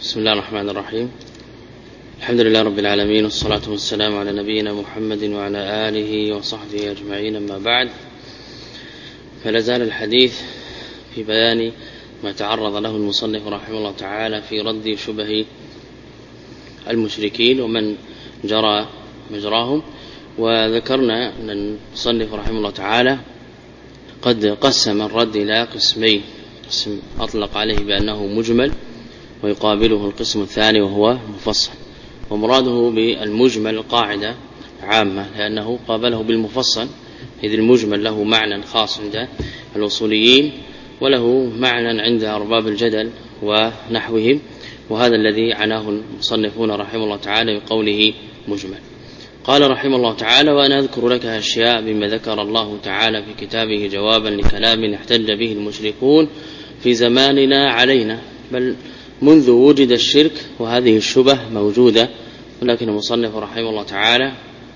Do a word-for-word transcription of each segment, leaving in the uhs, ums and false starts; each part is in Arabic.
بسم الله الرحمن الرحيم. الحمد لله رب العالمين، والصلاة والسلام على نبينا محمد وعلى آله وصحبه أجمعين، أما بعد، فلا زال الحديث في بيان ما تعرض له المصنف رحمه الله تعالى في رد شبه المشركين ومن جرى مجراهم. وذكرنا أن المصنف رحمه الله تعالى قد قسم الرد إلى قسمين، قسم أطلق عليه بأنه مجمل، ويقابله القسم الثاني وهو مفصل. ومراده بالمجمل قاعدة عامة، لأنه قابله بالمفصل، إذ المجمل له معنى خاص عند الأصوليين وله معنى عند أرباب الجدل ونحوهم، وهذا الذي عناه المصنفون رحمه الله تعالى بقوله مجمل. قال رحمه الله تعالى: وأنا أذكر لك أشياء بما ذكر الله تعالى في كتابه جوابا لكلام احتج به المشركون في زماننا علينا، بل منذ وجد الشرك وهذه الشبه موجودة، ولكن المصنف رحمه الله تعالى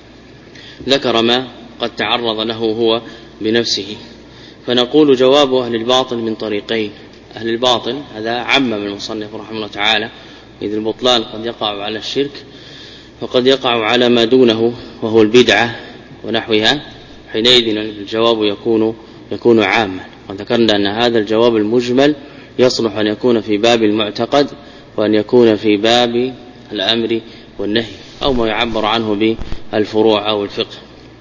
ذكر ما قد تعرض له هو بنفسه. فنقول جواب أهل الباطل من طريقين. أهل الباطل هذا عمم المصنف رحمه الله تعالى، إذ البطلان قد يقع على الشرك وقد يقع على ما دونه وهو البدعة ونحوها، حينئذ الجواب يكون يكون عاما. وذكرنا أن هذا الجواب المجمل يصلح أن يكون في باب المعتقد، وأن يكون في باب الأمر والنهي، أو ما يعبر عنه بالفروع أو الفقه.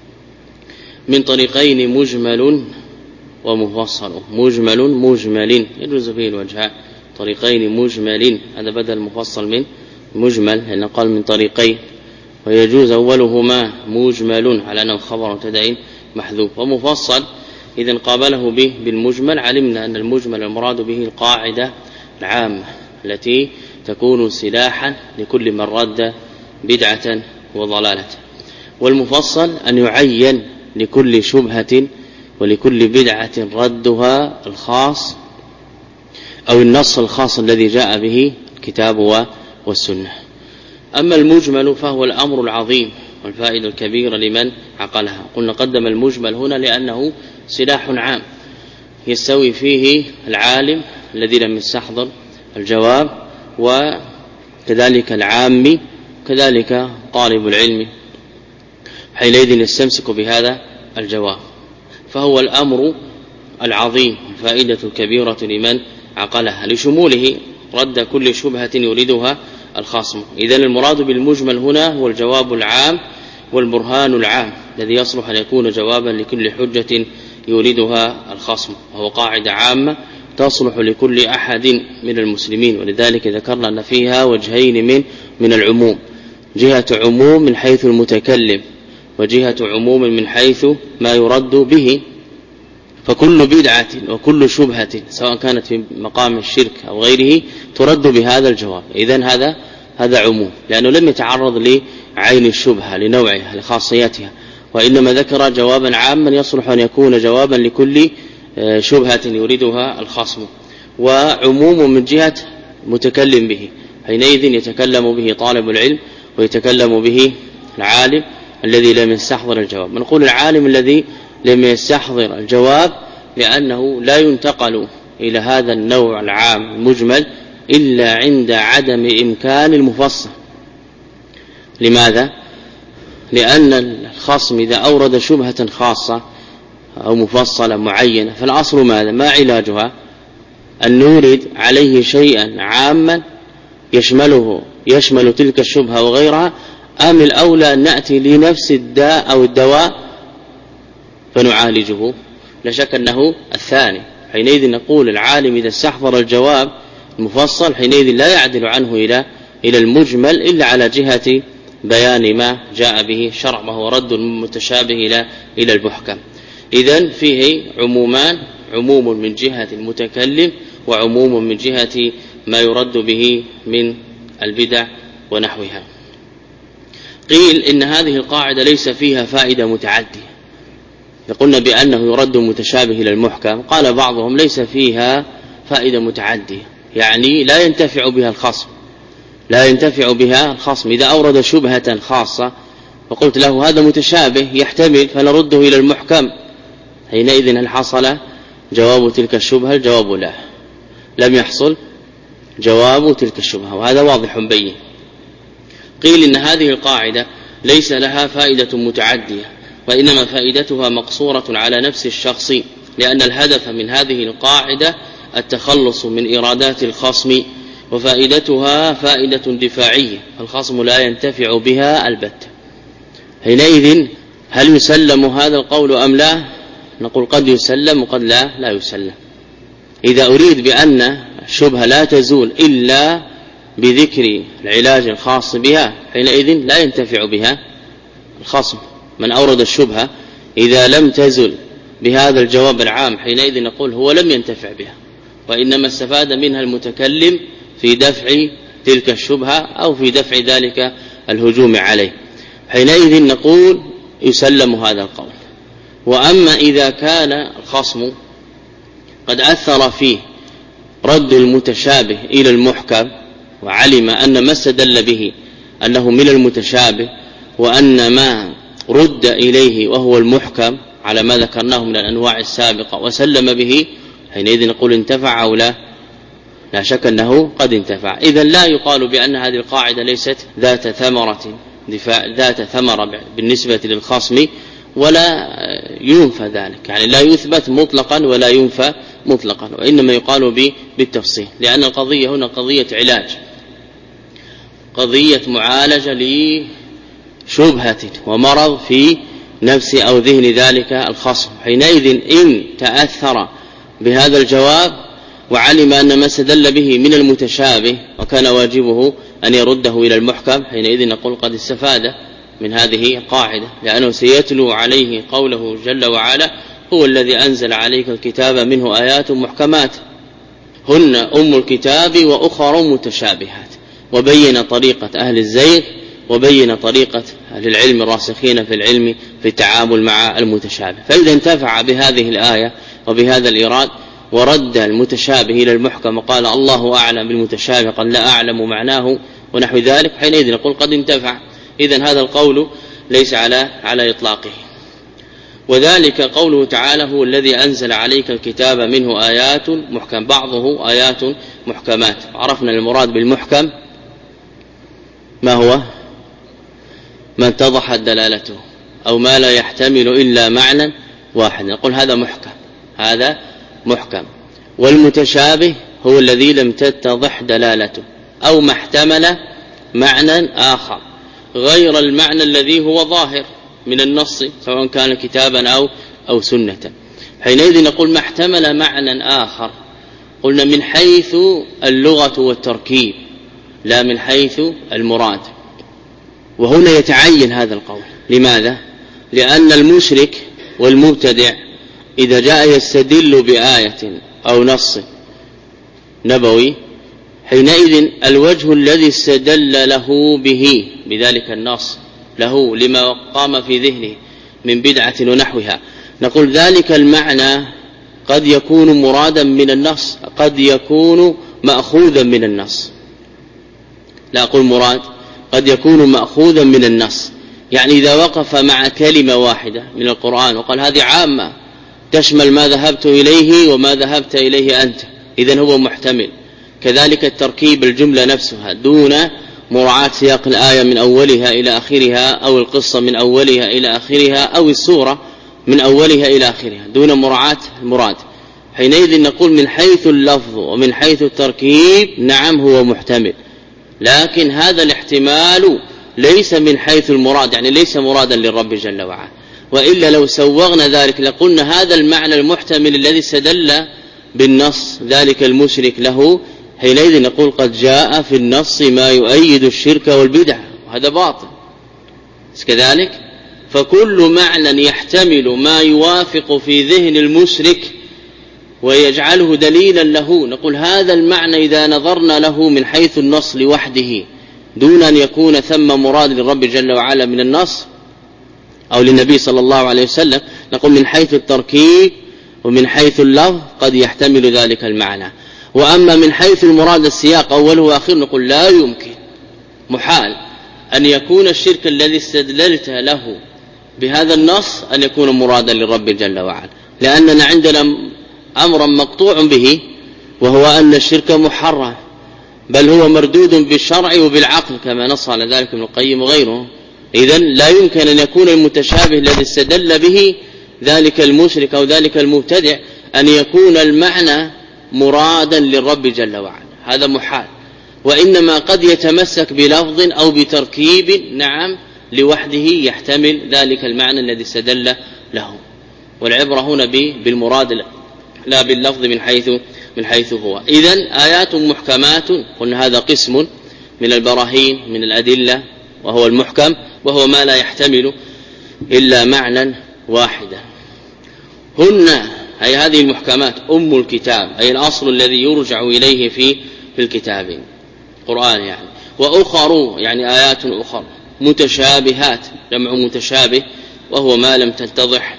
من طريقين مجمل ومفصل. مجمل مجمل يجوز فيه الوجهان، طريقين مجمل هذا بدل مفصل من مجمل، لأن قال من طريقين، ويجوز أولهما مجمل على أنه خبر مبتدأ محذوف، ومفصل إذا قابله به بالمجمل علمنا أن المجمل المراد به القاعدة العامة التي تكون سلاحا لكل من رد بدعة وضلالة. والمفصل أن يعين لكل شبهة ولكل بدعة ردها الخاص أو النص الخاص الذي جاء به الكتاب والسنة. أما المجمل فهو الأمر العظيم والفائدة الكبيرة لمن عقلها. قلنا قدم المجمل هنا لأنه سلاح عام يستوي فيه العالم الذي لم يستحضر الجواب، وكذلك العامي، كذلك طالب العلم، حينئذ يستمسك بهذا الجواب. فهو الأمر العظيم الفائدة الكبيرة لمن عقلها، لشموله رد كل شبهة يريدها الخصم. إذن المراد بالمجمل هنا هو الجواب العام والبرهان العام الذي يصلح أن يكون جوابا لكل حجة يريدها الخصم، وهو قاعدة عامة تصلح لكل أحد من المسلمين. ولذلك ذكرنا أن فيها وجهين من من العموم: جهة عموم من حيث المتكلم، وجهة عموم من حيث ما يرد به. فكل بدعة وكل شبهة سواء كانت في مقام الشرك أو غيره ترد بهذا الجواب. إذن هذا هذا عموم، لأنه لم يتعرض لعين الشبهة لنوعها لخاصيتها، وإنما ذكر جوابا عاما يصلح أن يكون جوابا لكل شبهة يريدها الخصم. وعموم من جهة متكلم به، حينئذ يتكلم به طالب العلم ويتكلم به العالم الذي لم يستحضر الجواب. نقول العالم الذي لم يستحضر الجواب لأنه لا ينتقل إلى هذا النوع العام المجمل إلا عند عدم إمكان المفصل. لماذا؟ لأن الخصم إذا أورد شبهة خاصة أو مفصلة معينة فالأصل ماذا؟ ما علاجها؟ أن نورد عليه شيئا عاما يشمله يشمل تلك الشبهة وغيرها، أم الأولى أن نأتي لنفس الداء أو الدواء فنعالجه؟ لا شك أنه الثاني. حينئذ نقول العالم إذا استحضر الجواب المفصل حينئذ لا يعدل عنه إلى إلى المجمل إلا على جهة بيان ما جاء به الشرع، وهو رد المتشابه إلى إلى المحكم. إذن فيه عمومان: عموم من جهة المتكلم، وعموم من جهة ما يرد به من البدع ونحوها. قيل إن هذه القاعدة ليس فيها فائدة متعدية، يقولون بأنه يرد متشابه إلى المحكم. قال بعضهم ليس فيها فائدة متعدية، يعني لا ينتفع بها الخصم لا ينتفع بها الخصم إذا أورد شبهة خاصة وقلت له هذا متشابه يحتمل فنرده إلى المحكم، حينئذ هل حصل جواب تلك الشبهة؟ الجواب لا، لم يحصل جواب تلك الشبهة، وهذا واضح بين. قيل إن هذه القاعدة ليس لها فائدة متعدية، وإنما فائدتها مقصورة على نفس الشخص، لأن الهدف من هذه القاعدة التخلص من إرادات الخصم، وفائدتها فائدة دفاعية، الخصم لا ينتفع بها البتة. حينئذ هل يسلم هذا القول أم لا؟ نقول قد يسلم وقد لا لا يسلم. إذا أريد بأن الشبهة لا تزول إلا بذكر العلاج الخاص بها، حينئذ لا ينتفع بها الخصم. من أورد الشبهة إذا لم تزل بهذا الجواب العام، حينئذ نقول هو لم ينتفع بها، وإنما استفاد منها المتكلم في دفع تلك الشبهة أو في دفع ذلك الهجوم عليه. حينئذ نقول يسلم هذا القول. وأما إذا كان الخصم قد أثر فيه رد المتشابه إلى المحكم، وعلم أن ما استدل به أنه من المتشابه، وأن ما رد إليه وهو المحكم على ما ذكرناه من الأنواع السابقة وسلم به، حينئذ نقول انتفع أو لا؟ لا شك أنه قد انتفع. إذن لا يقال بأن هذه القاعدة ليست ذات ثمرة دفاع ذات ثمرة بالنسبة للخصم، ولا ينفى ذلك، يعني لا يثبت مطلقا ولا ينفى مطلقا، وإنما يقال بالتفصيل، لأن القضية هنا قضية علاج، قضية معالجة لشبهة ومرض في نفس أو ذهن ذلك الخصم. حينئذ إن تأثر بهذا الجواب وعلم أن ما استدل به من المتشابه وكان واجبه أن يرده إلى المحكم، حينئذ نقول قد استفاد من هذه القاعدة، لأنه سيتلو عليه قوله جل وعلا: هو الذي أنزل عليك الكتاب منه آيات محكمات هن أم الكتاب وأخر متشابهات، وبين طريقة أهل الزيغ وبين طريقة أهل العلم الراسخين في العلم في التعامل مع المتشابه. فإذا انتفع بهذه الآية وبهذا الإيراد ورد المتشابه إلى المحكم وقال الله أعلم بالمتشابه قال لا أعلم معناه ونحو ذلك، حينئذ نقول قد انتفع. إذن هذا القول ليس على على إطلاقه. وذلك قوله تعالى: هو الذي أنزل عليك الكتاب منه آيات محكم، بعضه آيات محكمات. عرفنا المراد بالمحكم ما هو؟ ما اتضحت دلالته أو ما لا يحتمل إلا معنى واحد، نقول هذا محكم، هذا محكم. والمتشابه هو الذي لم تتضح دلالته أو ما احتمل معنى آخر غير المعنى الذي هو ظاهر من النص، سواء كان كتابا أو أو سنة. حينئذ نقول ما احتمل معنى آخر، قلنا من حيث اللغة والتركيب لا من حيث المراد. وهنا يتعين هذا القول. لماذا؟ لأن المشرك والمبتدع إذا جاء يستدل بآية أو نص نبوي، حينئذ الوجه الذي استدل له به بذلك النص له لما قام في ذهنه من بدعة ونحوها، نقول ذلك المعنى قد يكون مرادا من النص، قد يكون مأخوذا من النص. لا أقول مراد، قد يكون مأخوذا من النص. يعني إذا وقف مع كلمة واحدة من القرآن وقال هذه عامة تشمل ما ذهبت إليه وما ذهبت إليه أنت، إذن هو محتمل. كذلك التركيب الجملة نفسها دون مراعاة سياق الآية من أولها إلى آخرها، أو القصة من أولها إلى آخرها، أو السورة من أولها إلى آخرها دون مراعاة المراد، حينئذ نقول من حيث اللفظ ومن حيث التركيب نعم هو محتمل، لكن هذا الاحتمال ليس من حيث المراد، يعني ليس مرادا للرب جل وعلا. وإلا لو سوغنا ذلك لقلنا هذا المعنى المحتمل الذي استدل بالنص ذلك المشرك له، حينئذ نقول قد جاء في النص ما يؤيد الشرك والبدع، وهذا باطل. كذلك فكل معنى يحتمل ما يوافق في ذهن المشرك ويجعله دليلا له، نقول هذا المعنى إذا نظرنا له من حيث النص لوحده دون أن يكون ثم مراد للرب جل وعلا من النص أو للنبي صلى الله عليه وسلم، نقول من حيث التركيب ومن حيث اللفظ قد يحتمل ذلك المعنى. وأما من حيث المراد السياق أوله وآخره نقول لا يمكن، محال أن يكون الشرك الذي استدللت له بهذا النص أن يكون مرادا للرب جل وعلا، لأننا عندنا أمرا مقطوع به وهو أن الشرك محرم، بل هو مردود بالشرع وبالعقل كما نص على ذلك ابن القيم وغيره. إذن لا يمكن أن يكون المتشابه الذي استدل به ذلك المشرك أو ذلك المبتدع أن يكون المعنى مرادا للرب جل وعلا، هذا محال. وإنما قد يتمسك بلفظ أو بتركيب نعم لوحده يحتمل ذلك المعنى الذي استدل له. والعبرة هنا بالمراد لا باللفظ من حيث من حيث هو. إذن آيات محكمات، قلنا هذا قسم من البراهين من الأدلة وهو المحكم، وهو ما لا يحتمل إلا معنى واحدا. هن أي هذه المحكمات أم الكتاب، أي الأصل الذي يرجع إليه في في الكتاب القرآن يعني. وأخر يعني آيات أخرى متشابهات، جمع متشابه وهو ما لم تتضح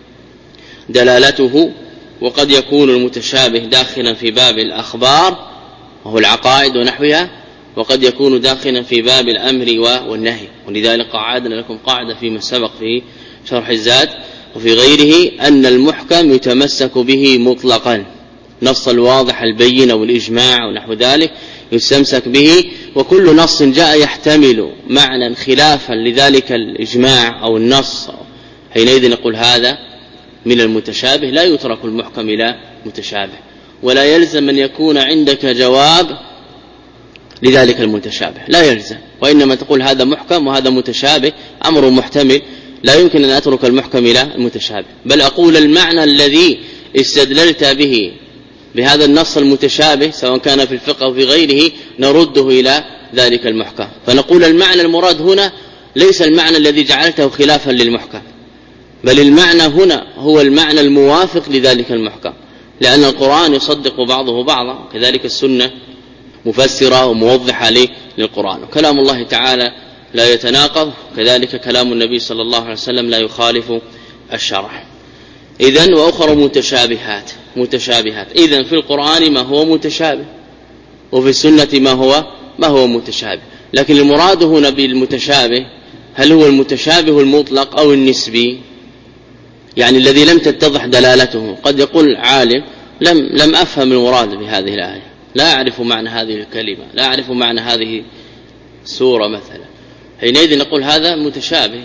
دلالته. وقد يكون المتشابه داخلا في باب الأخبار وهو العقائد ونحوها، وقد يكون داخلا في باب الأمر والنهي. ولذلك قعدنا لكم قاعدة فيما سبق في شرح الزاد وفي غيره أن المحكم يتمسك به مطلقا، نص الواضح البين والإجماع ونحو ذلك يستمسك به. وكل نص جاء يحتمل معنى خلافا لذلك الإجماع أو النص حينئذ نقول هذا من المتشابه. لا يترك المحكم إلى متشابه، ولا يلزم أن يكون عندك جواب لذلك المتشابه، لا يلزم. وإنما تقول هذا محكم وهذا متشابه، أمر محتمل، لا يمكن أن أترك المحكم إلى المتشابه، بل أقول المعنى الذي استدللت به بهذا النص المتشابه سواء كان في الفقه أو في غيره نرده إلى ذلك المحكم. فنقول المعنى المراد هنا ليس المعنى الذي جعلته خلافا للمحكم، بل المعنى هنا هو المعنى الموافق لذلك المحكم، لأن القرآن يصدق بعضه بعضا، كذلك السنة مفسرة وموضحة للقرآن. وكلام الله تعالى لا يتناقض، كذلك كلام النبي صلى الله عليه وسلم لا يخالف الشرع. إذن وأخر متشابهات متشابهات إذن في القرآن ما هو متشابه، وفي السنة ما هو ما هو متشابه. لكن المراد هنا بالمتشابه هل هو المتشابه المطلق أو النسبي، يعني الذي لم تتضح دلالته. قد يقول عالم لم لم أفهم المراد بهذه الآية، لا أعرف معنى هذه الكلمة، لا أعرف معنى هذه السورة مثلا، حينئذ نقول هذا متشابه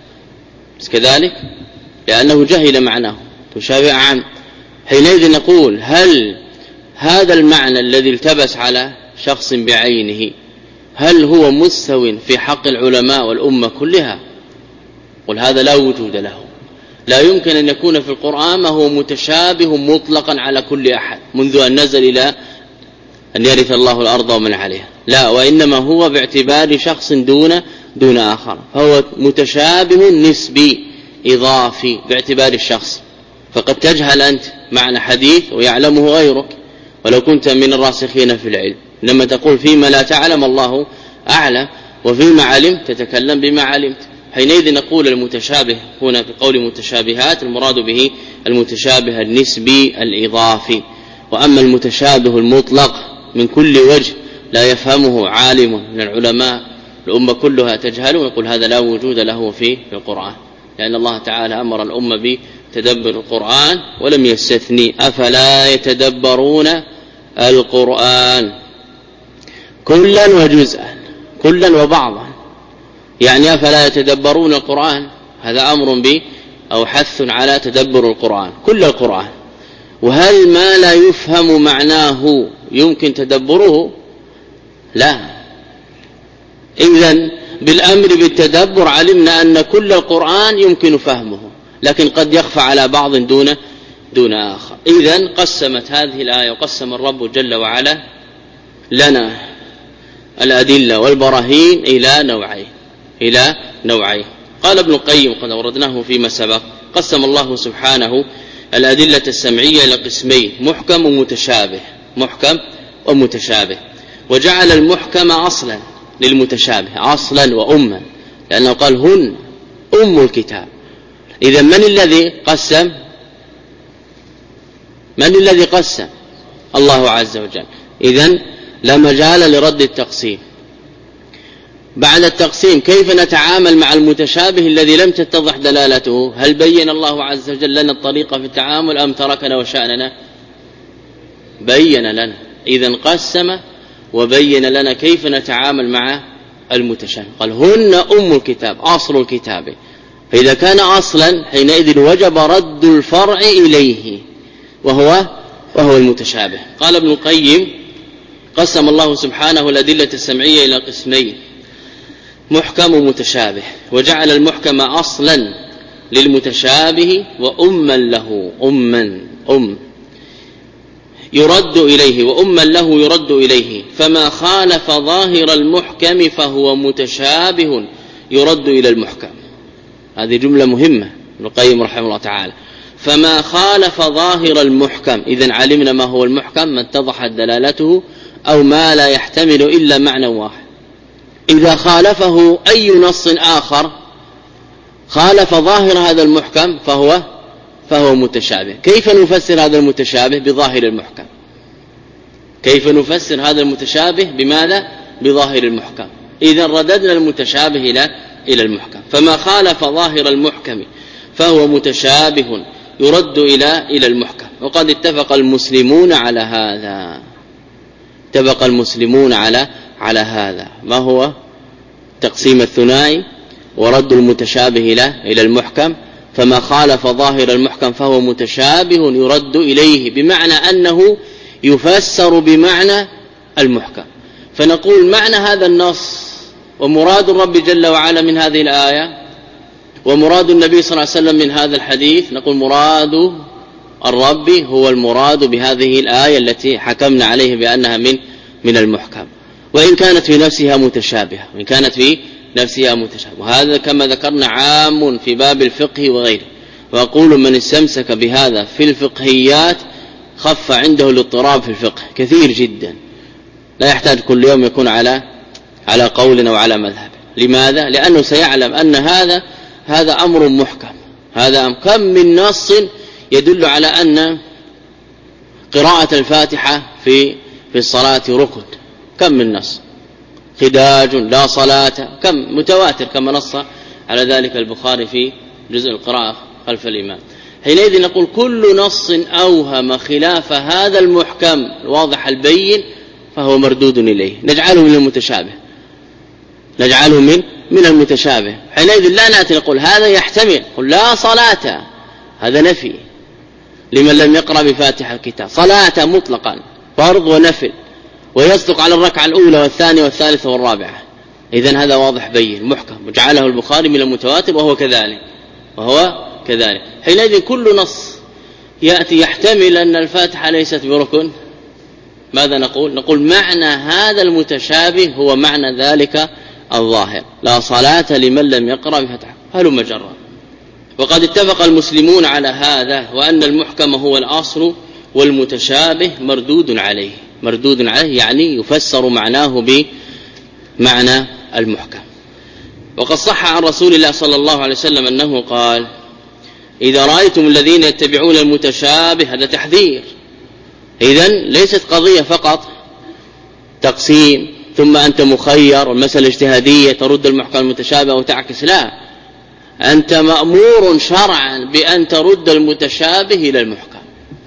كذلك لأنه جهل معناه تشابه عام. حينئذ نقول هل هذا المعنى الذي التبس على شخص بعينه هل هو مستو في حق العلماء والأمة كلها؟ قل هذا لا وجود له. لا يمكن أن يكون في القرآن ما هو متشابه مطلقا على كل أحد منذ أن نزل إلى أن يرث الله الأرض ومن عليها، لا، وإنما هو باعتبار شخص دون دون آخر، فهو متشابه نسبي إضافي باعتبار الشخص. فقد تجهل أنت معنى حديث ويعلمه غيرك ولو كنت من الراسخين في العلم، لما تقول فيما لا تعلم الله أعلم، وفيما علمت تتكلم بما علمت. حينئذ نقول المتشابه هنا في قول متشابهات المراد به المتشابه النسبي الإضافي. وأما المتشابه المطلق من كل وجه لا يفهمه عالم من العلماء الأمة كلها تجهل، ونقول هذا لا وجود له في القرآن، لأن الله تعالى أمر الأمة بتدبر القرآن ولم يستثني أفلا يتدبرون القرآن كلا وجزءا، كلا وبعضا، يعني أفلا يتدبرون القرآن، هذا أمر به أو حث على تدبر القرآن كل القرآن. وهل ما لا يفهم معناه يمكن تدبره؟ لا. إذن بالأمر بالتدبر علمنا أن كل القرآن يمكن فهمه، لكن قد يخفى على بعض دون دون آخر. إذن قسمت هذه الآية وقسم الرب جل وعلا لنا الأدلة والبراهين إلى نوعين إلى نوعين قال ابن القيم قد أوردناه فيما سبق، قسم الله سبحانه الأدلة السمعية إلى قسمين، محكم ومتشابه، محكم ومتشابه، وجعل المحكم أصلا للمتشابه أصلا وأما، لأنه قال هن أم الكتاب. إذا من الذي قسم؟ من الذي قسم؟ الله عز وجل. إذن لا مجال لرد التقسيم. بعد التقسيم كيف نتعامل مع المتشابه الذي لم تتضح دلالته؟ هل بين الله عز وجل لنا الطريقة في التعامل أم تركنا وشأننا؟ بين لنا. إذن قسم وبين لنا كيف نتعامل مع المتشابه. قال هن أم الكتاب أصل الكتاب، فإذا كان أصلا حينئذ وجب رد الفرع إليه وهو وهو المتشابه. قال ابن القيم قسم الله سبحانه الأدلة السمعية إلى قسمين: محكم ومتشابه، وجعل المحكم أصلا للمتشابه وأما له أما أم يرد إليه وأما له يرد إليه، فما خالف ظاهر المحكم فهو متشابه يرد إلى المحكم. هذه جملة مهمة ابن القيم رحمه الله تعالى. فما خالف ظاهر المحكم، إذن علمنا ما هو المحكم، ما اتضحت دلالته أو ما لا يحتمل إلا معنى واحد. إذا خالفه أي نص آخر خالف ظاهر هذا المحكم فهو فهو متشابه. كيف نفسر هذا المتشابه؟ بظاهر المحكم. كيف نفسر هذا المتشابه؟ بماذا؟ بظاهر المحكم. إذا رددنا المتشابه إلى إلى المحكم. فما خالف ظاهر المحكم فهو متشابه يرد إلى إلى المحكم. وقد اتفق المسلمون على هذا. اتفق المسلمون على على هذا. ما هو تقسيم الثنائي ورد المتشابه إلى إلى المحكم؟ فما خالف ظاهر المحكم فهو متشابه يرد إليه، بمعنى أنه يفسر بمعنى المحكم. فنقول معنى هذا النص ومراد الرب جل وعلا من هذه الآية ومراد النبي صلى الله عليه وسلم من هذا الحديث، نقول مراد الرب هو المراد بهذه الآية التي حكمنا عليه بأنها من من المحكم، وإن كانت في نفسها متشابهة، وإن كانت في نفسها متشابهة. وهذا كما ذكرنا عام في باب الفقه وغيره. وأقول من استمسك بهذا في الفقهيات خف عنده الاضطراب في الفقه كثير جدا، لا يحتاج كل يوم يكون على على قول أو على مذهب. لماذا؟ لأنه سيعلم أن هذا هذا أمر محكم. هذا كم من نص يدل على أن قراءة الفاتحة في في الصلاة ركن، كم من نص، خداج لا صلاة، كم متواتر كما نص على ذلك البخاري في جزء القراءة خلف الإمام. حينئذ نقول كل نص أوهم خلاف هذا المحكم الواضح البين فهو مردود إليه، نجعله من المتشابه، نجعله من من المتشابه. حينئذ لا نأتي نقول هذا يحتمل، قل لا صلاة، هذا نفي لمن لم يقرأ بفاتحة الكتاب، صلاة مطلقا فرض ونفل، ويصدق على الركعة الأولى والثانية والثالثة والرابعة. إذن هذا واضح بين محكم، وجعله البخاري من المتواتر وهو كذلك وهو كذلك. حينئذ كل نص يأتي يحتمل أن الفاتحة ليست بركن، ماذا نقول؟ نقول معنى هذا المتشابه هو معنى ذلك الظاهر، لا صلاة لمن لم يقرأ بفاتحة، هلم جرا. وقد اتفق المسلمون على هذا، وأن المحكم هو الأصل والمتشابه مردود عليه. مردود عليه يعني يفسر معناه بمعنى المحكم. وقد صح عن رسول الله صلى الله عليه وسلم أنه قال: إذا رأيتم الذين يتبعون المتشابه، هذا تحذير. إذن ليست قضية فقط تقسيم ثم أنت مخير والمسألة اجتهادية ترد المحكم المتشابه وتعكس، لا، أنت مأمور شرعا بأن ترد المتشابه إلى المحكم.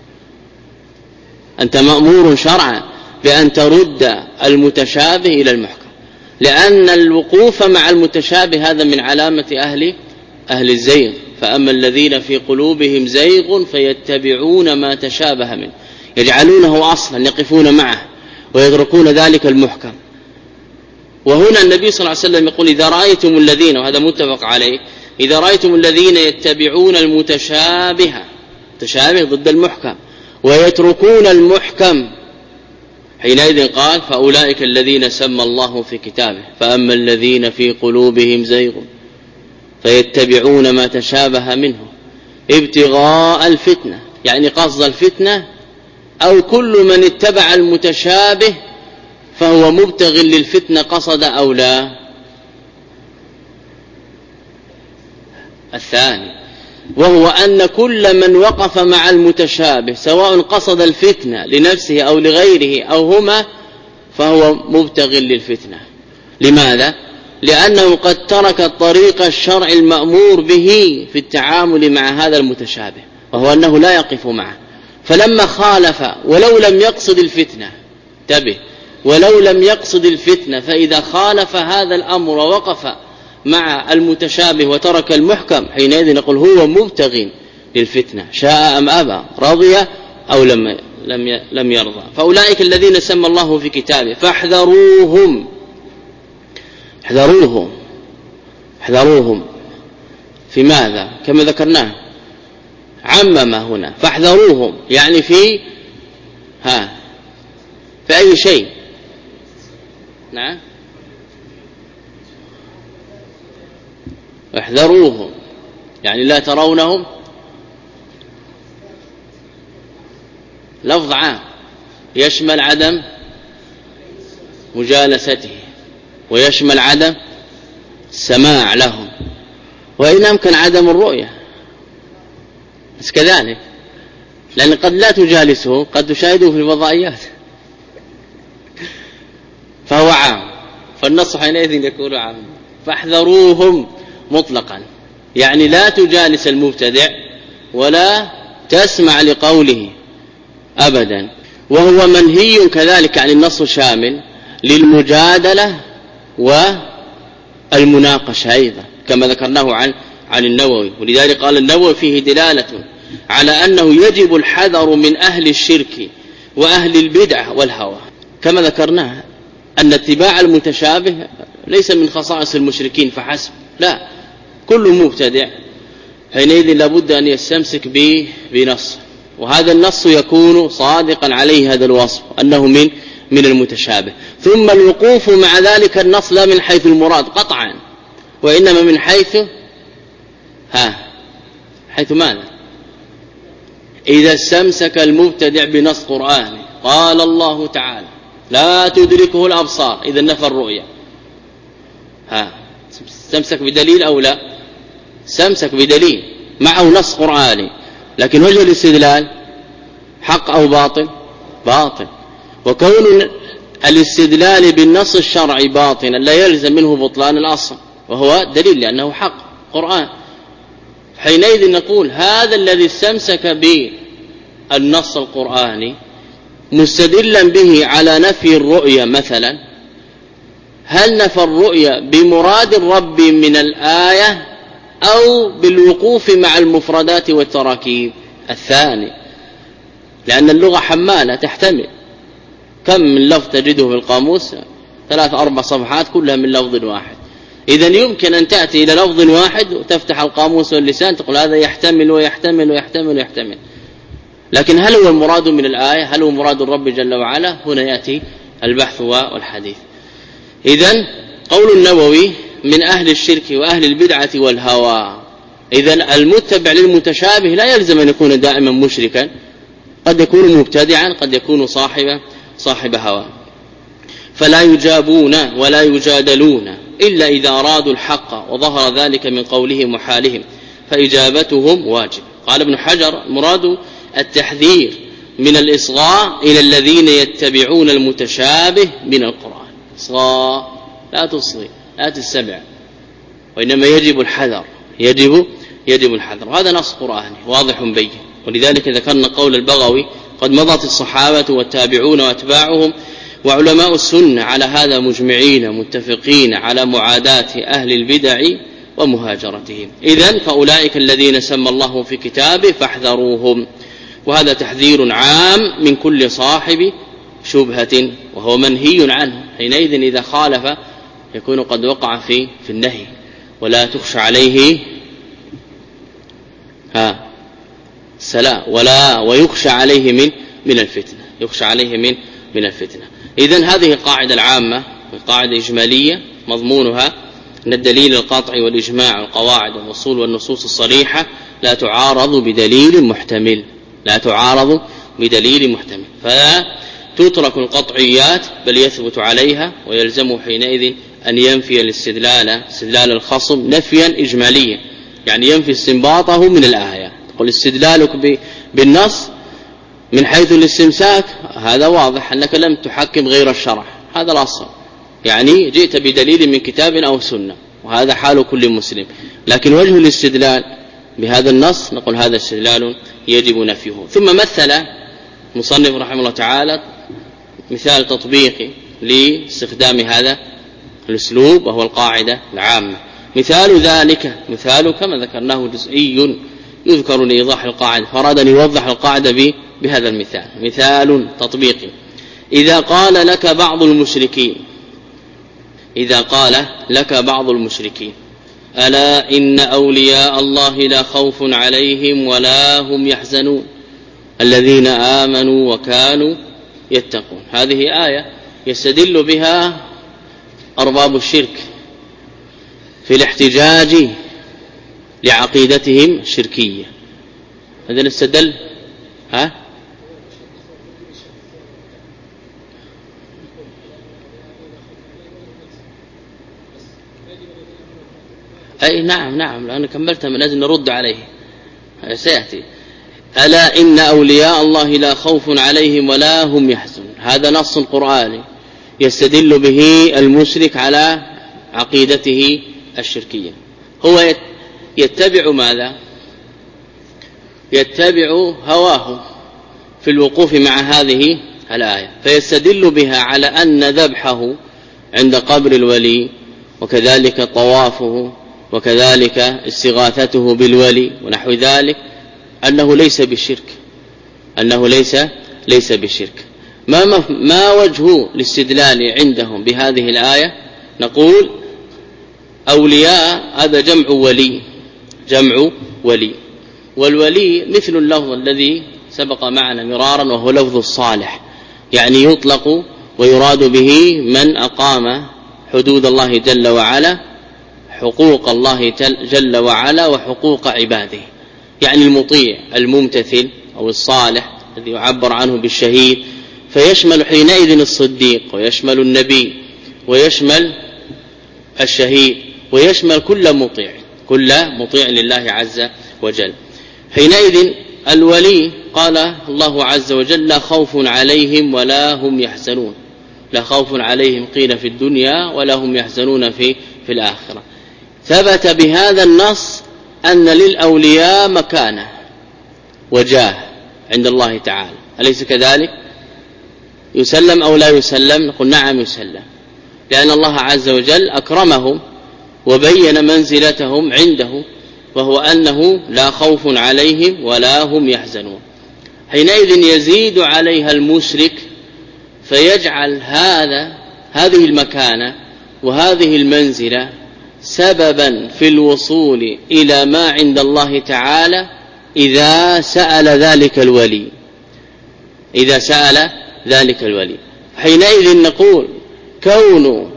أنت مأمور شرعا بأن ترد المتشابه إلى المحكم، لأن الوقوف مع المتشابه هذا من علامة أهل أهل الزيغ. فأما الذين في قلوبهم زيغ فيتبعون ما تشابه منه، يجعلونه أصلا يقفون معه ويتركون ذلك المحكم. وهنا النبي صلى الله عليه وسلم يقول: إذا رأيتم الذين، وهذا متفق عليه، إذا رأيتم الذين يتبعون المتشابه، تشابه ضد المحكم، ويتركون المحكم، حينئذ قال: فأولئك الذين سمى الله في كتابه فأما الذين في قلوبهم زيغ فيتبعون ما تشابه منه ابتغاء الفتنة، يعني قصد الفتنة، أو كل من اتبع المتشابه فهو مبتغ للفتنة قصد أو لا. الثاني وهو أن كل من وقف مع المتشابه سواء قصد الفتنة لنفسه أو لغيره أو هما فهو مبتغ للفتنة. لماذا؟ لأنه قد ترك الطريق الشرع المأمور به في التعامل مع هذا المتشابه، وهو أنه لا يقف معه. فلما خالف ولو لم يقصد الفتنة، انتبه، ولو لم يقصد الفتنة، فإذا خالف هذا الأمر ووقف مع المتشابه وترك المحكم حينئذ نقول هو مبتغ للفتنة شاء أم أبى، رضي أو لم لم لم يرضى. فأولئك الذين سمى الله في كتابه فاحذروهم، احذروهم احذروهم في ماذا؟ كما ذكرناه عمم هنا، فاحذروهم يعني في ها في أي شيء؟ نعم احذروهم يعني لا ترونهم، لفظ عام يشمل عدم مجالسته ويشمل عدم السماع لهم، وإن أمكن عدم الرؤية بس كذلك، لأن قد لا تجالسه قد تشاهده في الفضائيات فهو عام، فالنص حينئذ يكون عام. فاحذروهم مطلقا يعني لا تجالس المبتدع ولا تسمع لقوله أبدا. وهو منهي كذلك عن النص شامل للمجادلة والمناقشة أيضا كما ذكرناه عن عن النووي. ولذلك قال النووي فيه دلالة على أنه يجب الحذر من أهل الشرك وأهل البدع والهوى، كما ذكرناه أن اتباع المتشابه ليس من خصائص المشركين فحسب، لا، كل مبتدع حينئذ لابد أن يستمسك به بنص، وهذا النص يكون صادقا عليه هذا الوصف أنه من من المتشابه. ثم الوقوف مع ذلك النص لا من حيث المراد قطعا، وإنما من حيث ها حيث ماذا؟ إذا استمسك المبتدع بنص قرآني قال الله تعالى لا تدركه الأبصار، إذا نفى الرؤيا، ها استمسك بدليل أو لا؟ استمسك بدليل معه نص قرآني، لكن وجه الاستدلال حق أو باطل؟ باطل. وكون الاستدلال بالنص الشرعي باطلا لا يلزم منه بطلان الأصل، وهو دليل لأنه حق قرآن. حينئذ نقول هذا الذي استمسك بالنص القرآني مستدلا به على نفي الرؤيا مثلا، هل نفى الرؤيا بمراد الرب من الآية أو بالوقوف مع المفردات والتراكيب؟ الثاني، لأن اللغة حمالة تحتمل، كم من لفظ تجده في القاموس ثلاث أربع صفحات كلها من لفظ واحد، إذن يمكن أن تأتي إلى لفظ واحد وتفتح القاموس واللسان تقول هذا يحتمل ويحتمل ويحتمل ويحتمل، لكن هل هو المراد من الآية؟ هل هو مراد الرب جل وعلا؟ هنا يأتي البحث والحديث. إذن قول النووي من أهل الشرك وأهل البدعة والهوى، إذن المتبع للمتشابه لا يلزم أن يكون دائما مشركا، قد يكون مبتدعا، قد يكون صاحب صاحب هوى. فلا يجابون ولا يجادلون إلا إذا أرادوا الحق وظهر ذلك من قولهم وحالهم فإجابتهم واجب. قال ابن حجر المراد التحذير من الإصغاء إلى الذين يتبعون المتشابه من القرآن. إصغاء لا تصغي لا تستبع، وإنما يجب الحذر، يجب يجب الحذر. هذا نص قرآني واضح بين. ولذلك ذكرنا قول البغوي قد مضت الصحابة والتابعون واتباعهم وعلماء السنة على هذا مجمعين متفقين على معاداة أهل البدع ومهاجرتهم. إذن فأولئك الذين سمى الله في كتابه فاحذروهم، وهذا تحذير عام من كل صاحب شبهة وهو منهي عنه. حينئذ إذا خالف يكون قد وقع في في النهي، ولا تخشى عليه ها السلام ولا ويخشى عليه من من الفتنة، يخشى عليه من من الفتنة. إذن هذه القاعدة العامة وقاعدة إجمالية مضمونها أن الدليل القاطع والإجماع والقواعد والأصول والنصوص الصريحة لا تعارض بدليل محتمل، لا تعارض بدليل محتمل، فلا تترك القطعيات بل يثبت عليها، ويلزمه حينئذ أن ينفي الاستدلال استدلال الخصم نفيا إجماليا، يعني ينفي استنباطه من الآية. تقول استدلالك بالنص من حيث الاستمساك هذا واضح أنك لم تحكم غير الشرع، هذا الأصل، يعني جئت بدليل من كتاب أو سنة، وهذا حال كل مسلم. لكن وجه الاستدلال بهذا النص نقول هذا استدلال يجب نفيه. ثم مثل مصنف رحمه الله تعالى مثال تطبيقي لاستخدام هذا الأسلوب وهو القاعدة العامة. مثال ذلك مثال كما ذكرناه جزئي يذكر لإيضاح القاعدة، فراد أن يوضح القاعدة بهذا المثال. مثال تطبيقي: إذا قال لك بعض المشركين إذا قال لك بعض المشركين ألا إن أولياء الله لا خوف عليهم ولا هم يحزنون الذين آمنوا وكانوا يتقون. هذه آية يستدل بها أرباب الشرك في الاحتجاج لعقيدتهم الشركية. هذا نستدل ها أي نعم نعم لأن كملتها من أجل نرد عليه سيأتي. ألا إن أولياء الله لا خوف عليهم ولا هم يحزنون، هذا نص قرآني يستدل به المشرك على عقيدته الشركية. هو يتبع ماذا؟ يتبع هواه في الوقوف مع هذه الآية، فيستدل بها على أن ذبحه عند قبر الولي وكذلك طوافه وكذلك استغاثته بالولي ونحو ذلك أنه ليس بالشرك أنه ليس ليس بالشرك. ما ما وجه الاستدلال عندهم بهذه الآية؟ نقول أولياء هذا جمع ولي جمع ولي، والولي مثل اللفظ الذي سبق معنا مرارا وهو لفظ الصالح، يعني يطلق ويراد به من أقام حدود الله جل وعلا، حقوق الله جل وعلا وحقوق عباده، يعني المطيع الممتثل أو الصالح الذي يعبر عنه بالشهيد، فيشمل حينئذ الصديق ويشمل النبي ويشمل الشهيد ويشمل كل مطيع كل مطيع لله عز وجل. حينئذ الولي قال الله عز وجل لا خوف عليهم ولا هم يحزنون، لا خوف عليهم قيل في الدنيا ولا هم يحزنون في في الآخرة. ثبت بهذا النص أن للأولياء مكانة وجاه عند الله تعالى، أليس كذلك؟ يسلم أو لا يسلم؟ نقول نعم يسلم، لأن الله عز وجل أكرمهم وبين منزلتهم عنده، وهو أنه لا خوف عليهم ولا هم يحزنون. حينئذ يزيد عليها المشرك فيجعل هذا هذه المكانة وهذه المنزلة سببا في الوصول إلى ما عند الله تعالى إذا سأل ذلك الولي إذا سأل ذلك الولي. حينئذ نقول كون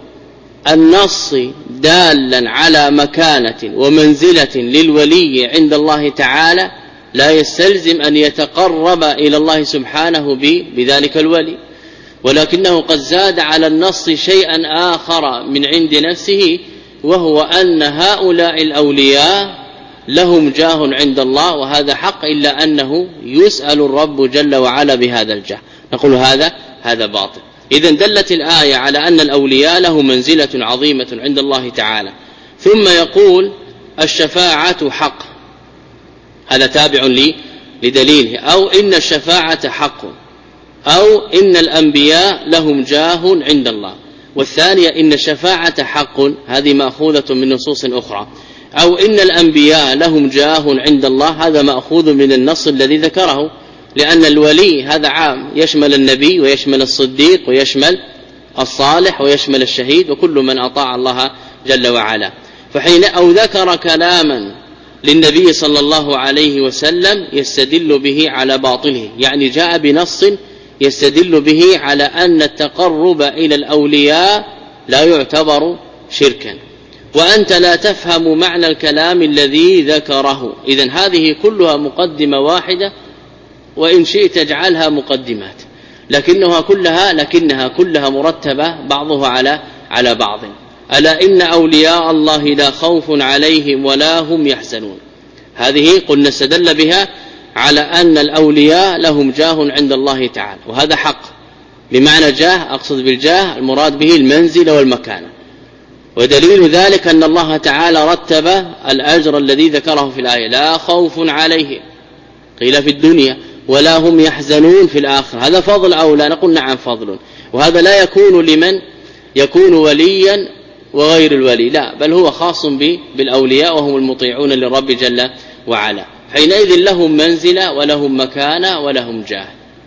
النص دالا على مكانة ومنزلة للولي عند الله تعالى لا يستلزم أن يتقرب إلى الله سبحانه بذلك الولي، ولكنه قد زاد على النص شيئا آخر من عند نفسه، وهو أن هؤلاء الأولياء لهم جاه عند الله، وهذا حق، إلا أنه يسأل الرب جل وعلا بهذا الجاه. نقول هذا هذا باطل. إذن دلت الآية على أن الأولياء له منزلة عظيمة عند الله تعالى. ثم يقول الشفاعة حق، هذا تابع لي لدليله، أو إن الشفاعة حق، أو إن الأنبياء لهم جاه عند الله. والثانية إن الشفاعة حق، هذه مأخوذة من نصوص أخرى، أو إن الأنبياء لهم جاه عند الله، هذا مأخوذ من النص الذي ذكره، لأن الولي هذا عام يشمل النبي ويشمل الصديق ويشمل الصالح ويشمل الشهيد وكل من أطاع الله جل وعلا. فحين أو ذكر كلاما للنبي صلى الله عليه وسلم يستدل به على باطله، يعني جاء بنص يستدل به على أن التقرب إلى الأولياء لا يعتبر شركا، وأنت لا تفهم معنى الكلام الذي ذكره. إذن هذه كلها مقدمة واحدة، وإن شئت اجعلها مقدمات، لكنها كلها لكنها كلها مرتبة بعضها على على بعض. ألا إن أولياء الله لا خوف عليهم ولا هم يحزنون، هذه قلنا استدل بها على أن الأولياء لهم جاه عند الله تعالى، وهذا حق. بمعنى جاه أقصد بالجاه المراد به المنزل والمكانة، ودليل ذلك أن الله تعالى رتب الأجر الذي ذكره في الآية لا خوف عليهم قيل في الدنيا ولا هم يحزنون في الآخرة، هذا فضل أو لا؟ نقول نعم فضل. وهذا لا يكون لمن يكون وليا وغير الولي، لا، بل هو خاص بالأولياء وهم المطيعون للرب جل وعلا. حينئذ لهم منزلة ولهم مكانة ولهم جاه.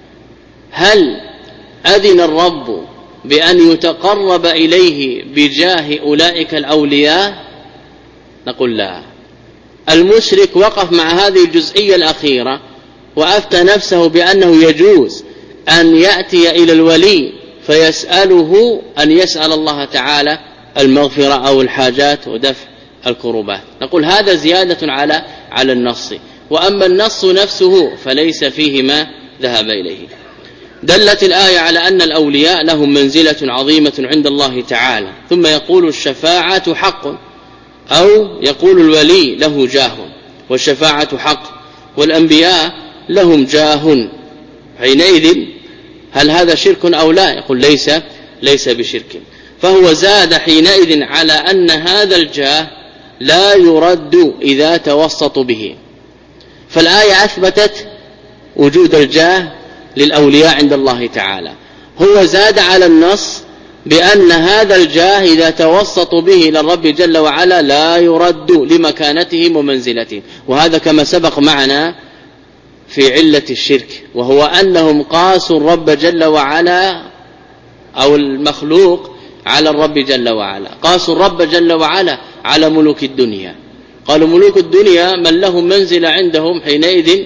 هل أذن الرب بأن يتقرب إليه بجاه أولئك الأولياء؟ نقول لا. المشرك وقف مع هذه الجزئية الأخيرة وأفتى نفسه بأنه يجوز أن يأتي إلى الولي فيسأله أن يسأل الله تعالى المغفرة أو الحاجات ودفع الكروبات. نقول هذا زيادة على على النص، وأما النص نفسه فليس فيه ما ذهب إليه. دلت الآية على أن الأولياء لهم منزلة عظيمة عند الله تعالى، ثم يقول الشفاعة حق، أو يقول الولي له جاه، والشفاعة حق، والأنبياء لهم جاه. حينئذ هل هذا شرك أو لا؟ يقول ليس ليس بشرك. فهو زاد حينئذ على أن هذا الجاه لا يرد إذا توسط به. فالآية أثبتت وجود الجاه للأولياء عند الله تعالى، هو زاد على النص بأن هذا الجاه إذا توسط به إلى الرب جل وعلا لا يرد لمكانتهم ومنزلتهم. وهذا كما سبق معنا في علة الشرك، وهو أنهم قاسوا الرب جل وعلا أو المخلوق على الرب جل وعلا، قاسوا الرب جل وعلا على ملوك الدنيا. قالوا ملوك الدنيا من لهم منزل عندهم حينئذ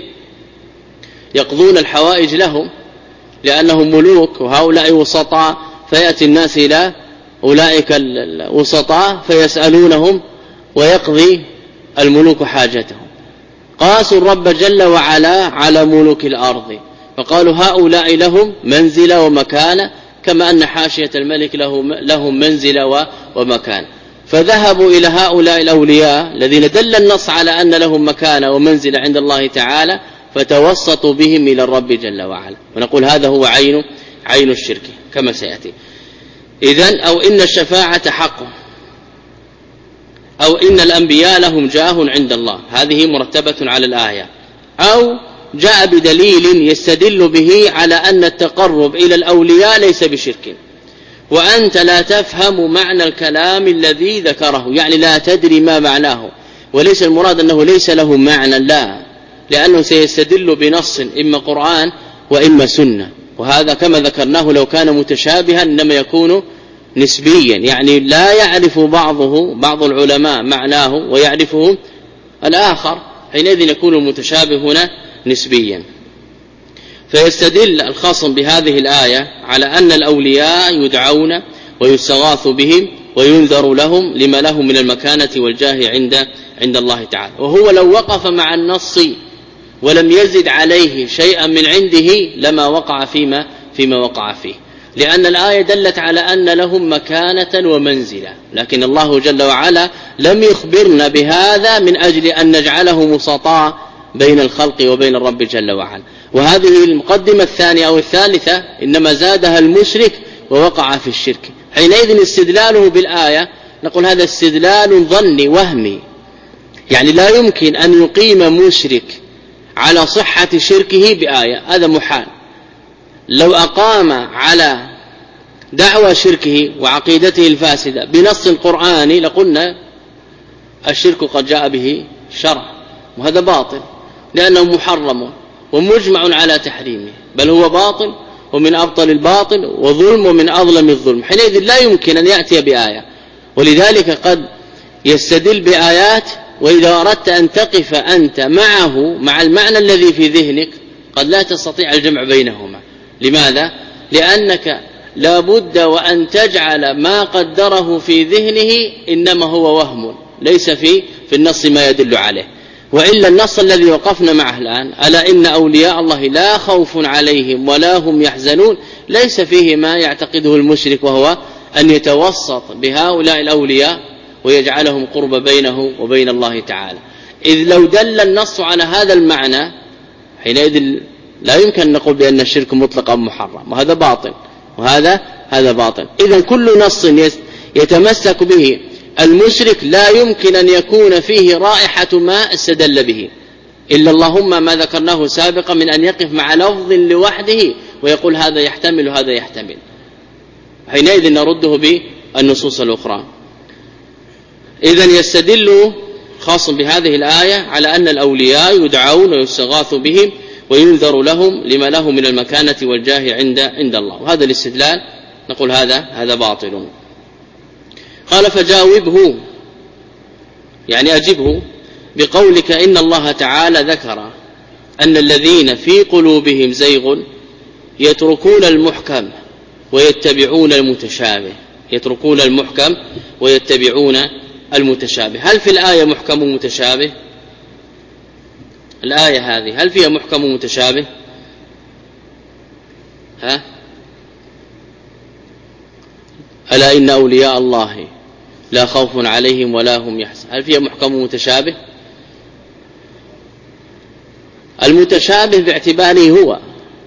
يقضون الحوائج لهم لأنهم ملوك وهؤلاء وسطاء، فيأتي الناس إلى أولئك الوسطاء فيسألونهم ويقضي الملوك حاجتهم. قاسوا الرب جل وعلا على ملوك الأرض، فقالوا هؤلاء لهم منزلة ومكانة كما أن حاشية الملك لهم منزلة ومكانة. فذهبوا إلى هؤلاء الأولياء الذين دل النص على أن لهم مكانة ومنزلة عند الله تعالى، فتوسطوا بهم إلى الرب جل وعلا. ونقول هذا هو عين عين الشرك كما سيأتي. إذن أو إن الشفاعة حق، أو إن الأنبياء لهم جاه عند الله، هذه مرتبة على الآية. أو جاء بدليل يستدل به على أن التقرب إلى الأولياء ليس بشرك، وأنت لا تفهم معنى الكلام الذي ذكره، يعني لا تدري ما معناه. وليس المراد أنه ليس له معنى، لا، لأنه سيستدل بنص إما قرآن وإما سنة، وهذا كما ذكرناه لو كان متشابها إنما يكون نسبيا، يعني لا يعرف بعضه بعض العلماء معناه ويعرفه الآخر، حينئذ يكون المتشابه هنا نسبيا. فيستدل الخاصم بهذه الآية على أن الأولياء يدعون ويستغاث بهم وينذر لهم لما لهم من المكانة والجاه عند عند الله تعالى. وهو لو وقف مع النص ولم يزد عليه شيئا من عنده لما وقع فيما فيما وقع فيه، لأن الآية دلت على أن لهم مكانة ومنزلة، لكن الله جل وعلا لم يخبرنا بهذا من أجل أن نجعله مساطاة بين الخلق وبين الرب جل وعلا. وهذه المقدمة الثانية أو الثالثة إنما زادها المشرك ووقع في الشرك. حينئذ استدلاله بالآية نقول هذا استدلال ظني وهمي، يعني لا يمكن أن يقيم مشرك على صحة شركه بآية، هذا محال. لو أقام على دعوى شركه وعقيدته الفاسدة بنص القرآن لقلنا الشرك قد جاء به شرع، وهذا باطل لأنه محرم ومجمع على تحريمه، بل هو باطل ومن أبطل الباطل وظلم ومن أظلم الظلم. حينئذ لا يمكن أن يأتي بآية، ولذلك قد يستدل بآيات، وإذا أردت أن تقف أنت معه مع المعنى الذي في ذهنك قد لا تستطيع الجمع بينهما. لماذا؟ لأنك لا بد وأن تجعل ما قدره في ذهنه إنما هو وهم ليس في في النص ما يدل عليه. وإلا النص الذي وقفنا معه الآن ألا إن أولياء الله لا خوف عليهم ولا هم يحزنون ليس فيه ما يعتقده المشرك، وهو أن يتوسط بهؤلاء الأولياء ويجعلهم قرب بينه وبين الله تعالى. إذ لو دل النص على هذا المعنى حينئذ لا يمكن أن نقول بأن الشرك مطلق أو محرم، وهذا باطل وهذا هذا باطل. إذن كل نص يتمسك به المشرك لا يمكن أن يكون فيه رائحة ما استدل به، إلا اللهم ما ذكرناه سابقا من أن يقف مع لفظ لوحده ويقول هذا يحتمل وهذا يحتمل. حينئذ نرده بالنصوص الأخرى. إذن يستدل خاص بهذه الآية على أن الأولياء يدعون ويستغاث بهم وينذر لهم لما له من المكانة والجاه عند عند الله، وهذا الاستدلال نقول هذا هذا باطل. قال فجاوبه يعني أجبه بقولك إن الله تعالى ذكر أن الذين في قلوبهم زيغ يتركون المحكم ويتبعون المتشابه، يتركون المحكم ويتبعون المتشابه. هل في الآية محكم ومتشابه؟ الآية هذه هل فيها محكم ومتشابه؟ ها؟ ألا إن أولياء الله لا خوف عليهم ولا هم يحزنون، هل فيها محكم ومتشابه؟ المتشابه باعتباره هو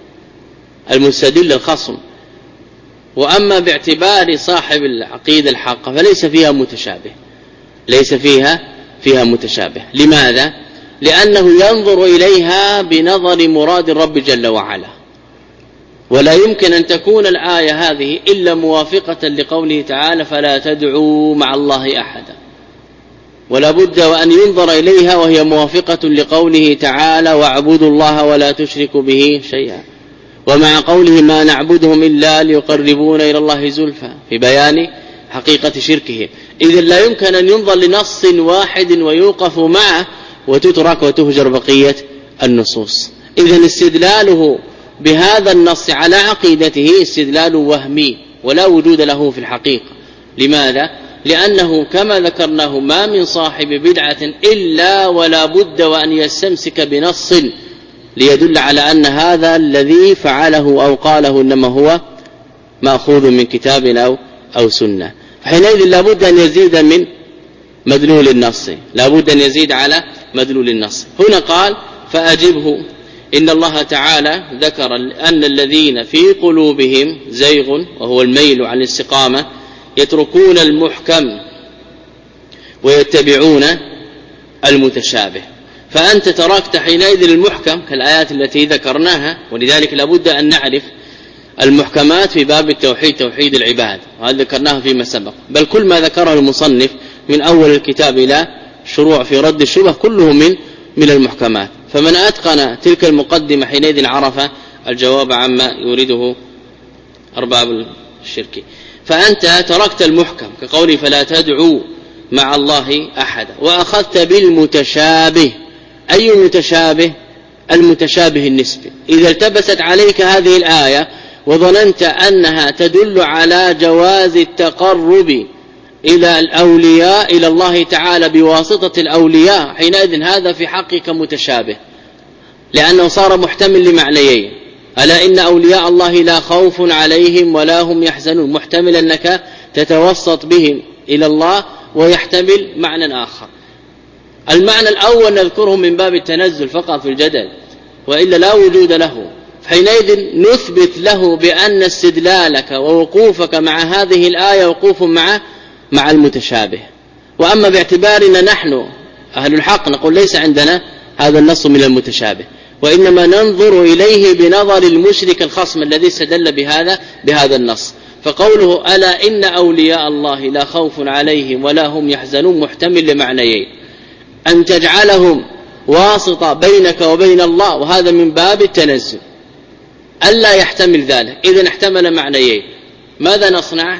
المستدل الخصم، وأما باعتبار صاحب العقيدة الحقة فليس فيها متشابه، ليس فيها فيها متشابه. لماذا؟ لأنه ينظر إليها بنظر مراد الرب جل وعلا، ولا يمكن أن تكون الآية هذه إلا موافقة لقوله تعالى فلا تدعوا مع الله أحدا، ولا بد وأن ينظر إليها وهي موافقة لقوله تعالى واعبدوا الله ولا تشركوا به شيئا، ومع قوله ما نعبدهم إلا ليقربونا إلى الله زلفى في بيان حقيقة شركهم. إذن لا يمكن أن ينظر لنص واحد ويوقف معه وتترك وتهجر بقية النصوص. إذن استدلاله بهذا النص على عقيدته استدلال وهمي ولا وجود له في الحقيقة. لماذا؟ لأنه كما ذكرناه ما من صاحب بدعة إلا ولا بد وأن يستمسك بنص ليدل على أن هذا الذي فعله أو قاله إنما هو مأخوذ من كتاب أو, أو سنة. حينئذ لا بد أن يزيد من مدلول النص، لا بد أن يزيد على مدلول النص. هنا قال فأجبه إن الله تعالى ذكر أن الذين في قلوبهم زيغ وهو الميل عن الاستقامة يتركون المحكم ويتبعون المتشابه. فأنت تركت حينئذ المحكم كالآيات التي ذكرناها، ولذلك لابد أن نعرف المحكمات في باب التوحيد توحيد العباد، وهذا ذكرناه فيما سبق. بل كل ما ذكره المصنف من أول الكتاب إلى شروع في رد الشبه كله من من المحكمات. فمن أتقن تلك المقدمة حينئذ عرف الجواب عما يريده أرباب الشرك. فأنت تركت المحكم كقولي فلا تدعوا مع الله أحدا، وأخذت بالمتشابه. أي متشابه؟ المتشابه النسبي. إذا التبست عليك هذه الآية وظننت أنها تدل على جواز التقرب إلى الأولياء إلى الله تعالى بواسطة الأولياء، حينئذ هذا في حقك متشابه، لأنه صار محتمل لمعنيين. ألا إن أولياء الله لا خوف عليهم ولا هم يحزنون، محتمل أنك تتوسط بهم إلى الله، ويحتمل معنى آخر. المعنى الأول نذكره من باب التنزل فقط في الجدل، وإلا لا وجود له. حينئذ نثبت له بأن استدلالك ووقوفك مع هذه الآية وقوف مع مع المتشابه. وأما باعتبارنا نحن أهل الحق نقول ليس عندنا هذا النص من المتشابه، وإنما ننظر إليه بنظر المشرك الخصم الذي استدل بهذا بهذا النص. فقوله ألا إن أولياء الله لا خوف عليهم ولا هم يحزنون محتمل لمعنيين: أن تجعلهم واسطة بينك وبين الله، وهذا من باب التنزل، ألا يحتمل ذلك. إذن احتمل معنيين، ماذا نصنع؟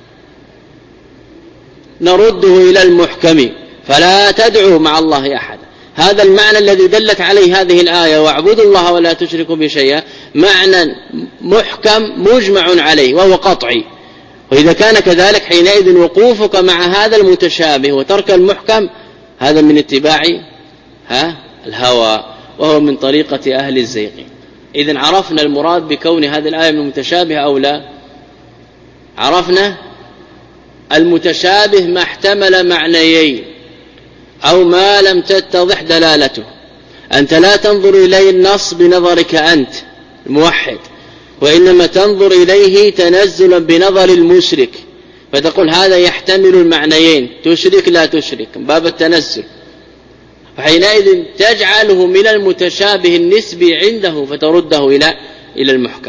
نرده إلى المحكم فلا تدعوا مع الله أحد. هذا المعنى الذي دلت عليه هذه الآية واعبدوا الله ولا تشركوا به شيئا، معنى محكم مجمع عليه وهو قطعي. وإذا كان كذلك حينئذ وقوفك مع هذا المتشابه وترك المحكم هذا من اتباع ها الهوى، وهو من طريقة أهل الزيغ. إذن عرفنا المراد بكون هذه الآية من المتشابه أو لا؟ عرفنا المتشابه ما احتمل معنيين أو ما لم تتضح دلالته. أنت لا تنظر إليه النص بنظرك أنت الموحد، وإنما تنظر إليه تنزلا بنظر المشرك، فتقول هذا يحتمل المعنيين، تشرك لا تشرك، باب التنزل. فحينئذ تجعله من المتشابه النسبي عنده فترده إلى إلى المحكم.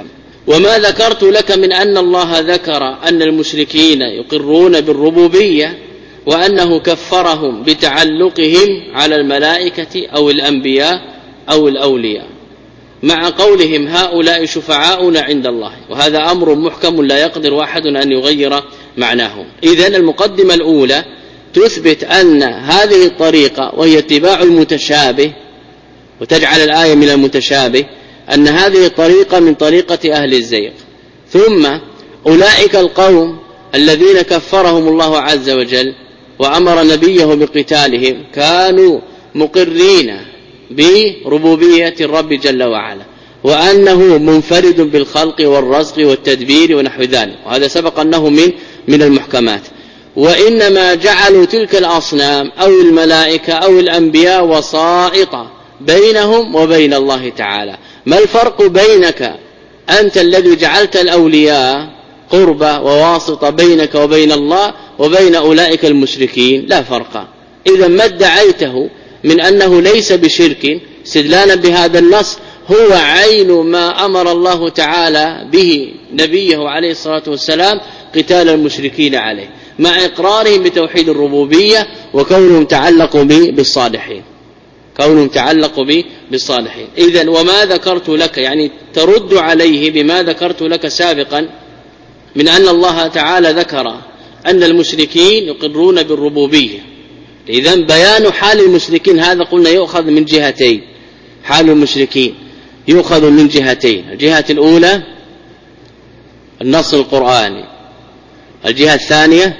وما ذكرت لك من أن الله ذكر أن المشركين يقرون بالربوبية وأنه كفرهم بتعلقهم على الملائكة أو الأنبياء أو الأولياء مع قولهم هؤلاء شفعاؤنا عند الله، وهذا أمر محكم لا يقدر أحد أن يغير معناه. إذن المقدمة الأولى تثبت أن هذه الطريقة وهي اتباع المتشابه وتجعل الآية من المتشابه، أن هذه الطريقة من طريقة أهل الزيغ. ثم أولئك القوم الذين كفرهم الله عز وجل وأمر نبيه بقتالهم كانوا مقرين بربوبية الرب جل وعلا وأنه منفرد بالخلق والرزق والتدبير ونحو ذلك، وهذا سبق أنه من من المحكمات. وإنما جعلوا تلك الأصنام أو الملائكة أو الأنبياء وسائط بينهم وبين الله تعالى. ما الفرق بينك أنت الذي جعلت الأولياء قربة وواسطة بينك وبين الله وبين أولئك المشركين؟ لا فرق. إذا ما ادعيته من أنه ليس بشرك استدلالا بهذا النص هو عين ما أمر الله تعالى به نبيه عليه الصلاة والسلام قتال المشركين عليه، مع إقرارهم بتوحيد الربوبية وكونهم تعلقوا بالصالحين كونهم تعلقوا بالصالحين. إذن وما ذكرت لك يعني ترد عليه بما ذكرت لك سابقا من أن الله تعالى ذكر أن المشركين يقرون بالربوبية. إذن بيان حال المشركين هذا قلنا يؤخذ من جهتين، حال المشركين يؤخذ من جهتين، الجهة الأولى النص القرآني، الجهة الثانية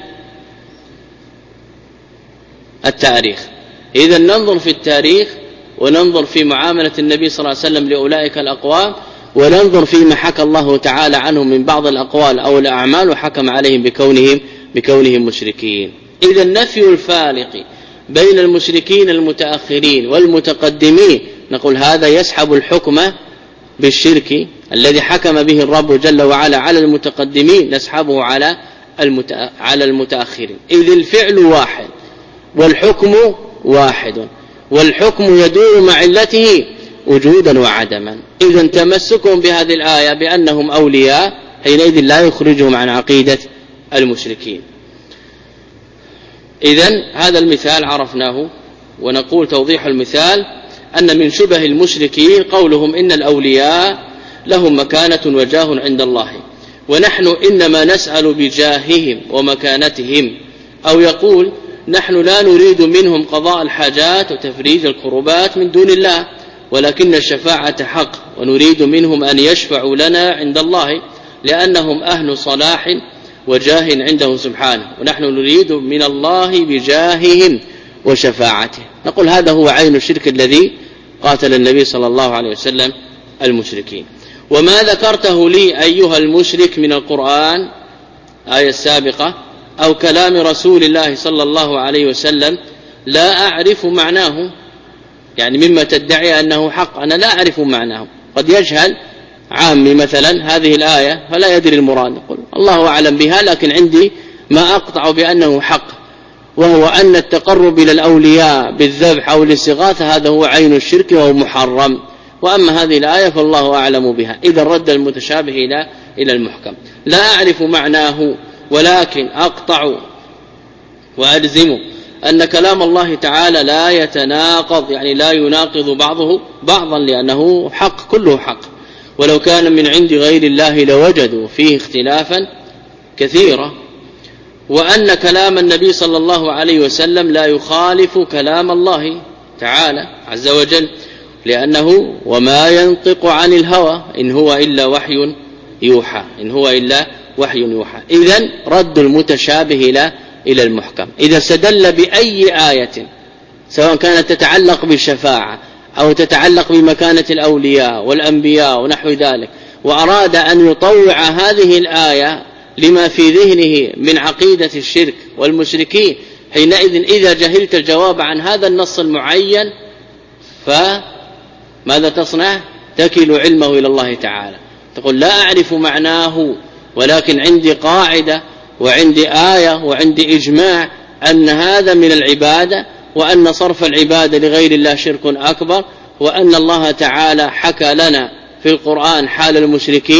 التاريخ. إذا ننظر في التاريخ وننظر في معاملة النبي صلى الله عليه وسلم لأولئك الأقوام، وننظر فيما حكى الله تعالى عنهم من بعض الأقوال أو الأعمال وحكم عليهم بكونهم بكونهم مشركين. إذا نفي الفارق بين المشركين المتأخرين والمتقدمين نقول هذا يسحب الحكم بالشرك الذي حكم به الرب جل وعلا على المتقدمين نسحبه على على المتأخرين. إذ الفعل واحد والحكم واحد، والحكم يدور مع علته وجودا وعدما. إذا تمسكهم بهذه الآية بأنهم أولياء حينئذ لا يخرجهم عن عقيدة المشركين. إذن هذا المثال عرفناه، ونقول توضيح المثال أن من شبه المشركين قولهم إن الأولياء لهم مكانة وجاه عند الله ونحن إنما نسأل بجاههم ومكانتهم، أو يقول نحن لا نريد منهم قضاء الحاجات وتفريج الكربات من دون الله، ولكن الشفاعة حق ونريد منهم أن يشفعوا لنا عند الله لأنهم أهل صلاح وجاه عنده سبحانه، ونحن نريد من الله بجاههم وشفاعته. نقول هذا هو عين الشرك الذي قاتل النبي صلى الله عليه وسلم المشركين. وما ذكرته لي أيها المشرك من القرآن آية السابقة أو كلام رسول الله صلى الله عليه وسلم لا أعرف معناه، يعني مما تدعي أنه حق أنا لا أعرف معناه. قد يجهل عامي مثلا هذه الآية فلا يدري المراد، يقول الله أعلم بها لكن عندي ما أقطع بأنه حق، وهو أن التقرب إلى الأولياء بالذبح أو الاستغاثة هذا هو عين الشرك وهو محرم، وأما هذه الآية فالله أعلم بها. إذا رد المتشابه إلى إلى المحكم. لا أعرف معناه ولكن أقطع وألزم أن كلام الله تعالى لا يتناقض، يعني لا يناقض بعضه بعضا لأنه حق كله حق، ولو كان من عند غير الله لوجدوا فيه اختلافا كثيرا، وأن كلام النبي صلى الله عليه وسلم لا يخالف كلام الله تعالى عز وجل، لأنه وما ينطق عن الهوى إن هو إلا وحي يوحى إن هو إلا وحي يوحى. إذن رد المتشابه إلى إلى المحكم. إذا استدل بأي آية سواء كانت تتعلق بالشفاعة أو تتعلق بمكانة الأولياء والأنبياء ونحو ذلك، وأراد أن يطوع هذه الآية لما في ذهنه من عقيدة الشرك والمشركين، حينئذ إذا جهلت الجواب عن هذا النص المعين فماذا تصنع؟ تكل علمه إلى الله تعالى، تقول لا أعرف معناه ولكن عندي قاعدة وعندي آية وعندي إجماع أن هذا من العبادة، وأن صرف العبادة لغير الله شرك أكبر، وأن الله تعالى حكى لنا في القرآن حال المشركين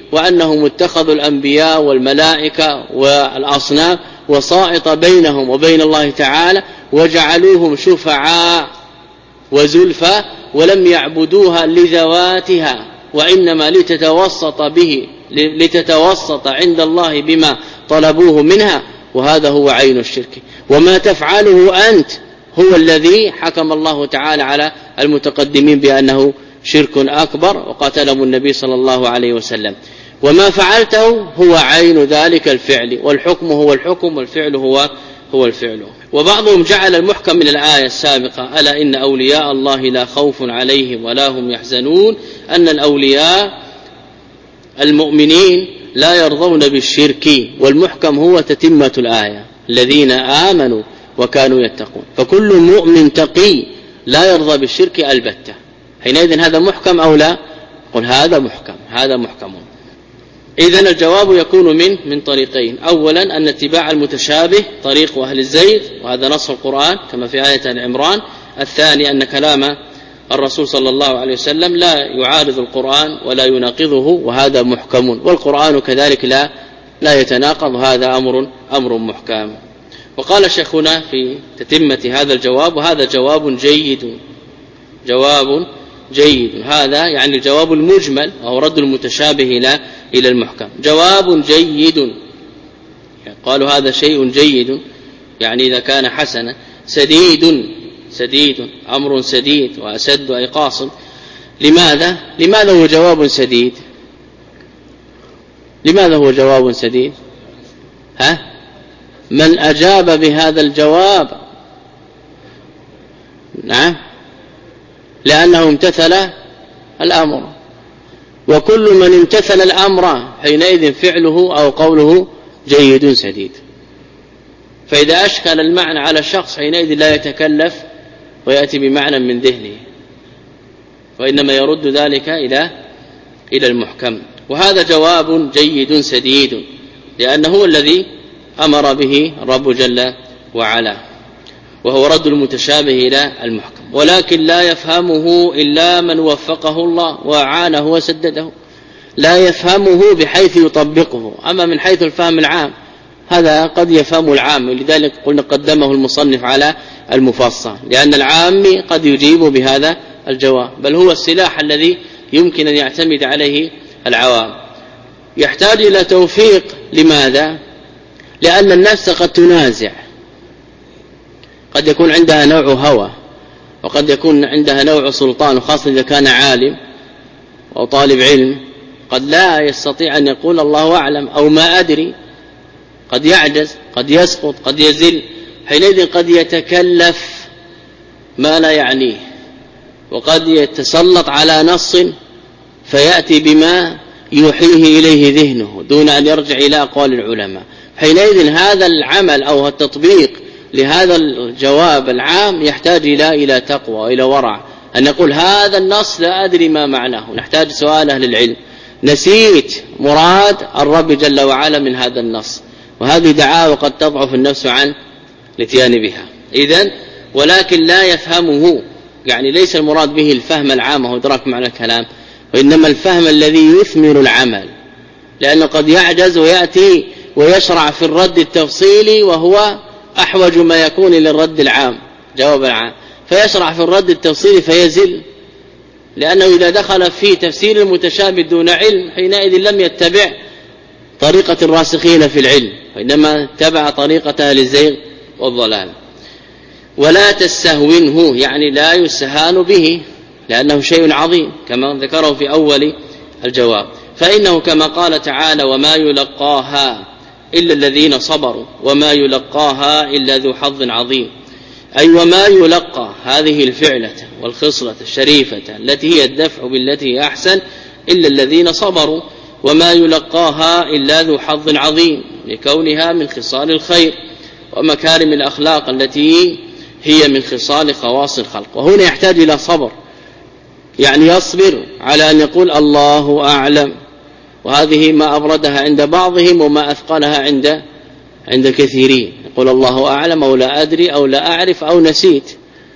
وأنهم اتخذوا الأنبياء والملائكة والأصنام وسائط بينهم وبين الله تعالى وجعلوهم شفعاء وزلفى ولم يعبدوها لذواتها وإنما لتتوسط به لتتوسط عند الله بما طلبوه منها، وهذا هو عين الشرك. وما تفعله أنت هو الذي حكم الله تعالى على المتقدمين بأنه شرك أكبر وقاتلهم النبي صلى الله عليه وسلم. وما فعلته هو عين ذلك الفعل، والحكم هو الحكم والفعل هو هو الفعل. وبعضهم جعل المحكم من الآية السابقة ألا إن أولياء الله لا خوف عليهم ولا هم يحزنون، أن الأولياء المؤمنين لا يرضون بالشرك، والمحكم هو تتمة الآية الذين آمنوا وكانوا يتقون. فكل مؤمن تقي لا يرضى بالشرك البتة، حينئذ هذا محكم أو لا؟ قل هذا محكم، هذا محكم. إذن الجواب يكون من من طريقين: أولا أن اتباع المتشابه طريق أهل الزيغ، وهذا نص القرآن كما في آية آل عمران. الثاني أن كلام الرسول صلى الله عليه وسلم لا يعارض القرآن ولا يناقضه، وهذا محكم، والقرآن كذلك لا لا يتناقض، هذا أمر أمر محكم. وقال شيخنا في تتمة هذا الجواب: وهذا جواب جيد، جواب جيد، هذا يعني الجواب المجمل وهو رد المتشابه إلى إلى المحكم، جواب جيد. قالوا هذا شيء جيد يعني إذا كان حسنا. سديد، سديد أمر سديد، وأسد أي قاصد. لماذا لماذا هو جواب سديد؟ لماذا هو جواب سديد؟ ها من أجاب بهذا الجواب نعم لأنه امتثل الأمر، وكل من امتثل الأمر حينئذ فعله أو قوله جيد سديد. فإذا أشكل المعنى على الشخص حينئذ لا يتكلف ويأتي بمعنى من ذهنه، وإنما يرد ذلك إلى إلى المحكم. وهذا جواب جيد سديد لأنه هو الذي أمر به الرب جل وعلا، وهو رد المتشابه إلى المحكم. ولكن لا يفهمه إلا من وفقه الله وأعانه وسدده، لا يفهمه بحيث يطبقه. أما من حيث الفهم العام هذا قد يفهم العام، لذلك قلنا قدمه المصنف على المفصل، لأن العام قد يجيب بهذا الجواب، بل هو السلاح الذي يمكن أن يعتمد عليه العوام. يحتاج إلى توفيق. لماذا؟ لأن النفس قد تنازع، قد يكون عندها نوع هوى، وقد يكون عندها نوع سلطان، وخاصة إذا كان عالم أو طالب علم قد لا يستطيع أن يقول الله أعلم أو ما أدري، قد يعجز، قد يسقط، قد يزل. حينئذ قد يتكلف ما لا يعنيه، وقد يتسلط على نص فيأتي بما يوحيه إليه ذهنه دون أن يرجع إلى أقوال العلماء. حينئذ هذا العمل أو التطبيق لهذا الجواب العام يحتاج إلى إلى تقوى وإلى ورع، أن نقول هذا النص لا أدري ما معناه، نحتاج سؤال أهل العلم، نسيت مراد الرب جل وعلا من هذا النص، وهذه دعاوى قد تضعف النفس عن الاتيان بها. إذن ولكن لا يفهمه، يعني ليس المراد به الفهم العام وهو إدراك معنى الكلام، وإنما الفهم الذي يثمر العمل، لأنه قد يعجز ويأتي ويشرع في الرد التفصيلي وهو أحوج ما يكون للرد العام، جواب العام، فيشرع في الرد التفصيلي فيزل، لأنه إذا دخل في تفسير المتشابه دون علم حينئذ لم يتبع طريقة الراسخين في العلم، وإنما اتبع طريقة أهل الزيغ والضلال. ولا تستهونه، يعني لا يستهان به، لأنه شيء عظيم كما ذكره في أول الجواب. فإنه كما قال تعالى: وما يلقاها إلا الذين صبروا وما يلقاها إلا ذو حظ عظيم، أي وما يلقى هذه الفعلة والخصلة الشريفة التي هي الدفع بالتي هي أحسن إلا الذين صبروا، وما يلقاها إلا ذو حظ عظيم لكونها من خصال الخير ومكارم الأخلاق التي هي من خصال خواص الخلق. وهنا يحتاج إلى صبر، يعني يصبر على أن يقول الله أعلم، وهذه ما أبردها عند بعضهم وما أثقلها عند عند كثيرين، يقول الله أعلم أو لا أدري أو لا أعرف أو نسيت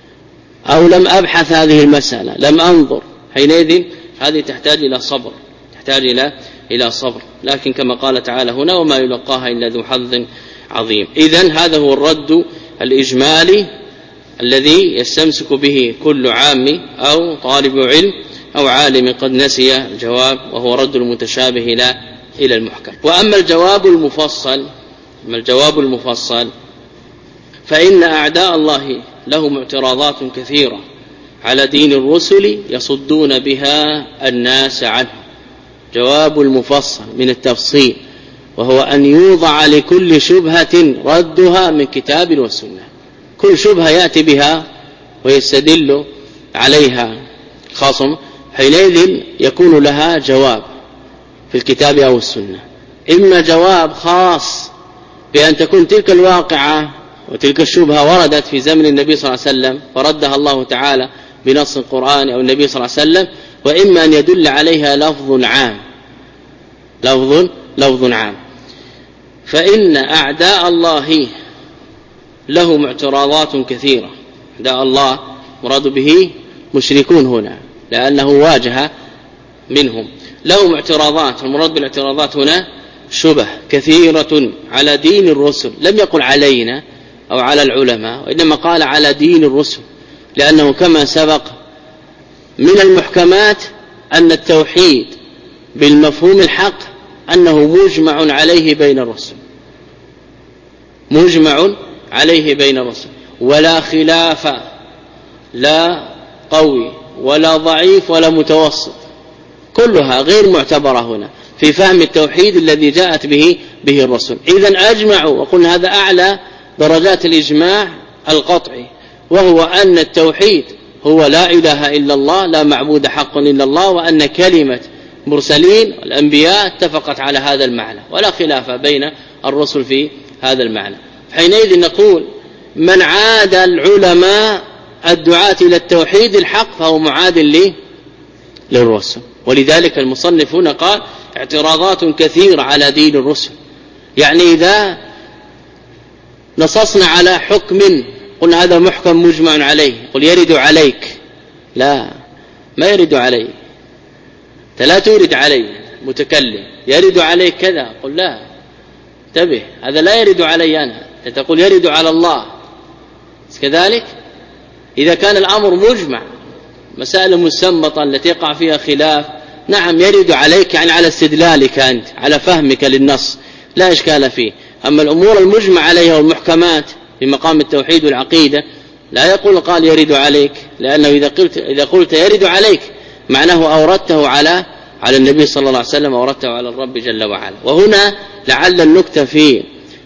أو لم أبحث هذه المسألة، لم أنظر. حينئذ هذه تحتاج إلى صبر، تحتاج إلى إلى صبر، لكن كما قال تعالى هنا وما يلقاها إلا ذو حظ عظيم. إذن هذا هو الرد الإجمالي الذي يستمسك به كل عام أو طالب علم أو عالم قد نسي الجواب، وهو رد المتشابه إلى إلى المحكم. وأما الجواب المفصل أما الجواب المفصل فإن أعداء الله لهم اعتراضات كثيرة على دين الرسل يصدون بها الناس عنه. جواب المفصل من التفصيل، وهو أن يوضع لكل شبهة ردها من كتاب والسنة. كل شبهة يأتي بها ويستدل عليها خاصم، حينئذ يكون لها جواب في الكتاب أو السنة. إما جواب خاص بأن تكون تلك الواقعة وتلك الشبهة وردت في زمن النبي صلى الله عليه وسلم فردها الله تعالى بنص القرآن أو النبي صلى الله عليه وسلم، وإما أن يدل عليها لفظ عام لفظ لفظ عام. فإن أعداء الله لهم اعتراضات كثيرة. أعداء الله مراد به مشركون هنا لأنه واجه منهم، لهم اعتراضات. المراد بالاعتراضات هنا شبه كثيرة على دين الرسل، لم يقل علينا أو على العلماء، وإنما قال على دين الرسل، لأنه كما سبق من المحكمات أن التوحيد بالمفهوم الحق أنه مجمع عليه بين الرسل مجمع عليه بين الرسل، ولا خلاف لا قوي ولا ضعيف ولا متوسط، كلها غير معتبرة هنا في فهم التوحيد الذي جاءت به به الرسل. إذن أجمعوا، وقلنا هذا أعلى درجات الإجماع القطعي، وهو أن التوحيد هو لا إله إلا الله، لا معبود حق إلا الله، وأن كلمة مرسلين والأنبياء اتفقت على هذا المعنى، ولا خلاف بين الرسل في هذا المعنى. حينئذ نقول من عاد العلماء الدعاة إلى التوحيد الحق فهو معاد له للرسل. ولذلك المصنف هنا قال اعتراضات كثيرة على دين الرسل، يعني إذا نصصنا على حكم قلنا هذا محكم مجمع عليه، قل يرد عليك، لا ما يرد عليه، لا تورد علي متكلم يرد عليك كذا، قل لا انتبه هذا لا يرد علي أنا، تقول يرد على الله كذلك. إذا كان الأمر مجمع، مسائل مسمطة التي يقع فيها خلاف، نعم يرد عليك يعني على استدلالك أنت على فهمك للنص لا إشكال فيه. أما الأمور المجمع عليها والمحكمات في مقام التوحيد والعقيدة لا يقول قال يرد عليك، لأنه إذا قلت, إذا قلت يرد عليك معناه أوردته على على النبي صلى الله عليه وسلم، أوردته على الرب جل وعلا. وهنا لعل النكتة في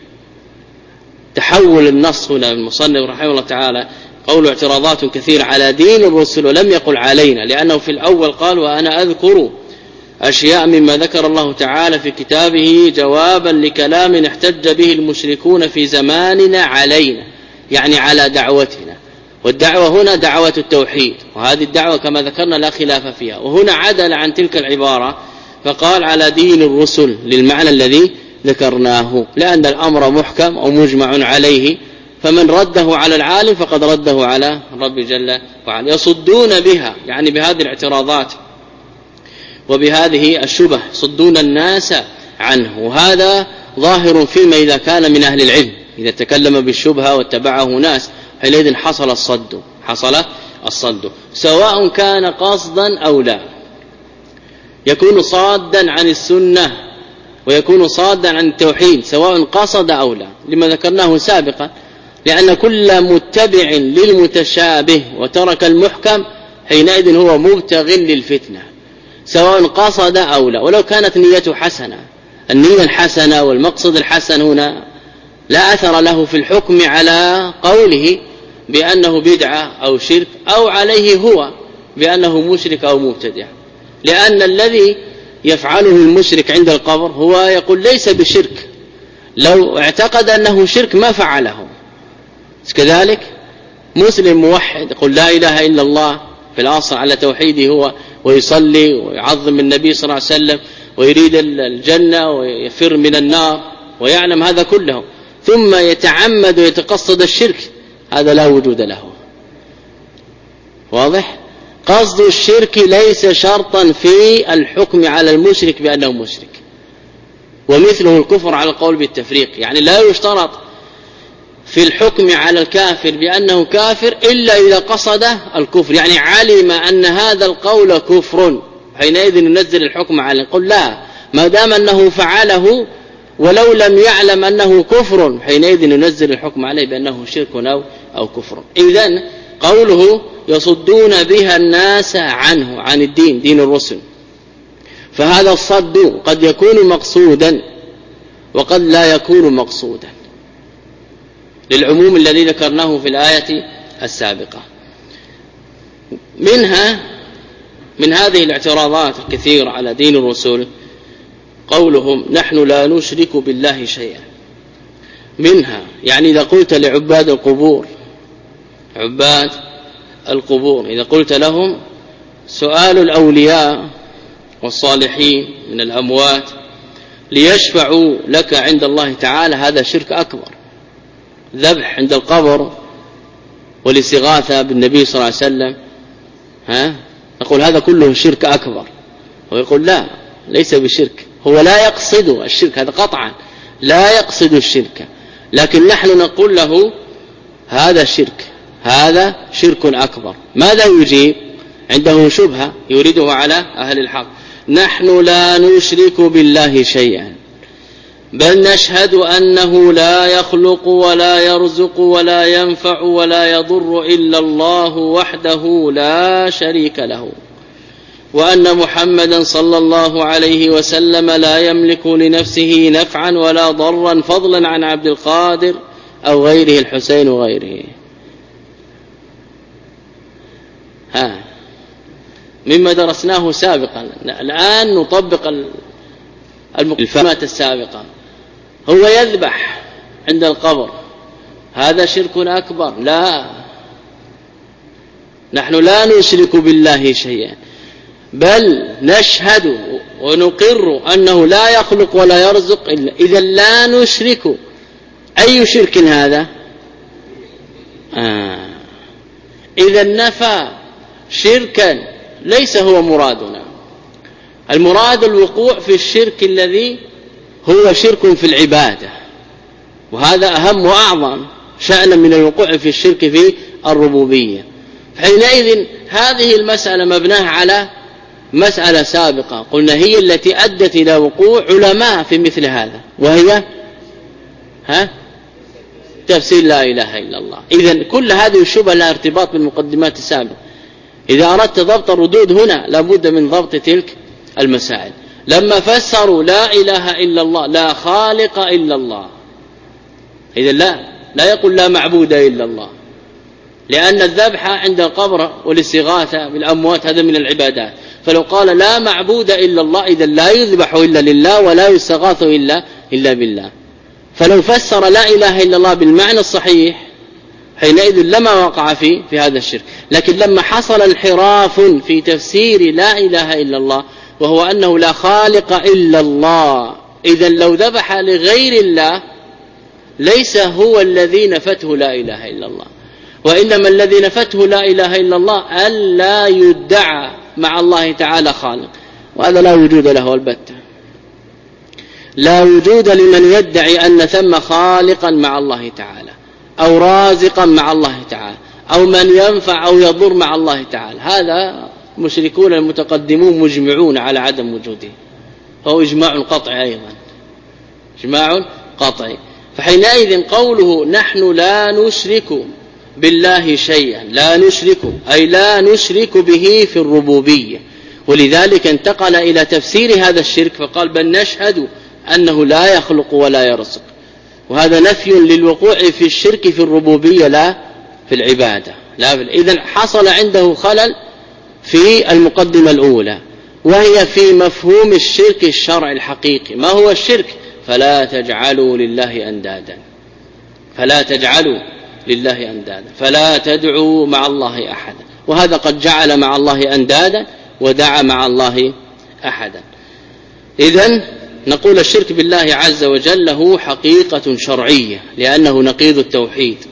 تحول النص هنا المصنف رحمه الله تعالى قول اعتراضات كثير على دين الرسل ولم يقل علينا، لأنه في الأول قال وأنا أذكر أشياء مما ذكر الله تعالى في كتابه جوابا لكلام احتج به المشركون في زماننا علينا، يعني على دعوتنا. والدعوة هنا دعوة التوحيد، وهذه الدعوة كما ذكرنا لا خلاف فيها. وهنا عدل عن تلك العبارة فقال على دين الرسل للمعنى الذي ذكرناه، لأن الأمر محكم أو مجمع عليه، فمن رده على العالم فقد رده على الرب جل وعلا. يصدون بها يعني بهذه الاعتراضات وبهذه الشبه صدون الناس عنه، وهذا ظاهر فيما إذا كان من أهل العلم، إذا تكلم بالشبهة واتبعه ناس حينئذ حصل الصد حصل الصد سواء كان قصدا أو لا. يكون صادا عن السنة ويكون صادا عن التوحيد سواء قصد أو لا، لما ذكرناه سابقا، لأن كل متبع للمتشابه وترك المحكم حينئذ هو مبتغ للفتنة سواء قصد أو لا، ولو كانت نيته حسنة. النية الحسنة والمقصد الحسن هنا لا أثر له في الحكم على قوله بأنه بدعة أو شرك، أو عليه هو بأنه مشرك أو مبتدع، لأن الذي يفعله المشرك عند القبر هو يقول ليس بشرك، لو اعتقد أنه شرك ما فعله. كذلك مسلم موحد يقول لا إله إلا الله في الأصل على توحيده هو، ويصلي ويعظم النبي صلى الله عليه وسلم ويريد الجنة ويفر من النار ويعلم هذا كله، ثم يتعمد ويتقصد الشرك، هذا لا وجود له. واضح؟ قصد الشرك ليس شرطا في الحكم على المشرك بأنه مشرك، ومثله الكفر على القول بالتفريق. يعني لا يشترط في الحكم على الكافر بأنه كافر إلا إذا قصد الكفر، يعني علم أن هذا القول كفر حينئذ ينزل الحكم عليه. قل لا، ما دام أنه فعله ولو لم يعلم أنه كفر حينئذ ينزل الحكم عليه بأنه شرك أو, أو كفر. إذن قوله يصدون بها الناس عنه، عن الدين، دين الرسل، فهذا الصد قد يكون مقصودا وقد لا يكون مقصودا للعموم الذي ذكرناه في الآية السابقة. منها من هذه الاعتراضات الكثيرة على دين الرسول قولهم نحن لا نشرك بالله شيئا. منها يعني إذا قلت لعباد القبور، عباد القبور إذا قلت لهم سؤال الأولياء والصالحين من الأموات ليشفعوا لك عند الله تعالى هذا شرك أكبر. ذبح عند القبر والاستغاثة بالنبي صلى الله عليه وسلم، ها نقول هذا كله شرك أكبر. ويقول لا، ليس بشرك، هو لا يقصد الشرك، هذا قطعا لا يقصد الشرك، لكن نحن نقول له هذا شرك، هذا شرك أكبر. ماذا يجيب؟ عنده شبهة يريده على أهل الحق. نحن لا نشرك بالله شيئا، بل نشهد أنه لا يخلق ولا يرزق ولا ينفع ولا يضر إلا الله وحده لا شريك له، وأن محمدا صلى الله عليه وسلم لا يملك لنفسه نفعا ولا ضرا فضلا عن عبد القادر أو غيره، الحسين وغيره. ها مما درسناه سابقا، الآن نطبق المقدمات السابقة. هو يذبح عند القبر، هذا شرك أكبر؟ لا، نحن لا نشرك بالله شيئا، بل نشهد ونقر أنه لا يخلق ولا يرزق إلا. إذا لا نشرك، أي شرك هذا؟ آه. إذا نفى شركا ليس هو مرادنا. المراد الوقوع في الشرك الذي هو شرك في العبادة، وهذا أهم وأعظم شأنا من الوقوع في الشرك في الربوبية. حينئذ هذه المسألة مبناها على مسألة سابقة قلنا هي التي أدت إلى وقوع علماء في مثل هذا، وهي ها تفسير لا إله إلا الله. إذن كل هذه الشبهة لها ارتباط بالمقدمات السابقة. إذا أردت ضبط الردود هنا لابد من ضبط تلك المسائل. لما فسروا لا إله إلا الله، لا خالق إلا الله، إذن لا لا يقول لا معبود إلا الله، لأن الذبح عند القبر والاستغاثة بالأموات هذا من العبادات. فلو قال لا معبود إلا الله إذن لا يذبح إلا لله ولا يستغاث إلا, إلا بالله. فلو فسر لا إله إلا الله بالمعنى الصحيح حينئذ لما وقع في, في هذا الشرك. لكن لما حصل انحراف في تفسير لا إله إلا الله وهو أنه لا خالق إلا الله، إذن لو ذبح لغير الله ليس هو الذي نفته لا إله إلا الله، وإنما الذي نفته لا إله إلا الله ألا يدعى مع الله تعالى خالق، وهذا لا وجود له البتة. لا وجود لمن يدعي أن ثم خالقا مع الله تعالى أو رازقا مع الله تعالى أو من ينفع أو يضر مع الله تعالى. هذا مشركون المتقدمون مجمعون على عدم وجوده، فهو إجماع قطعي أيضا، إجماع قطعي. فحينئذ قوله نحن لا نشرك بالله شيئا، لا نشرك أي لا نشرك به في الربوبية. ولذلك انتقل إلى تفسير هذا الشرك فقال بل نشهد أنه لا يخلق ولا يرزق، وهذا نفي للوقوع في الشرك في الربوبية لا في العبادة. لا في... إذن حصل عنده خلل في المقدمة الأولى، وهي في مفهوم الشرك الشرعي الحقيقي. ما هو الشرك؟ فلا تجعلوا لله أندادا، فلا تجعلوا لله أندادا، فلا تدعوا مع الله أحدا. وهذا قد جعل مع الله أندادا ودعا مع الله أحدا. إذن نقول الشرك بالله عز وجل له حقيقة شرعية لأنه نقيض التوحيد،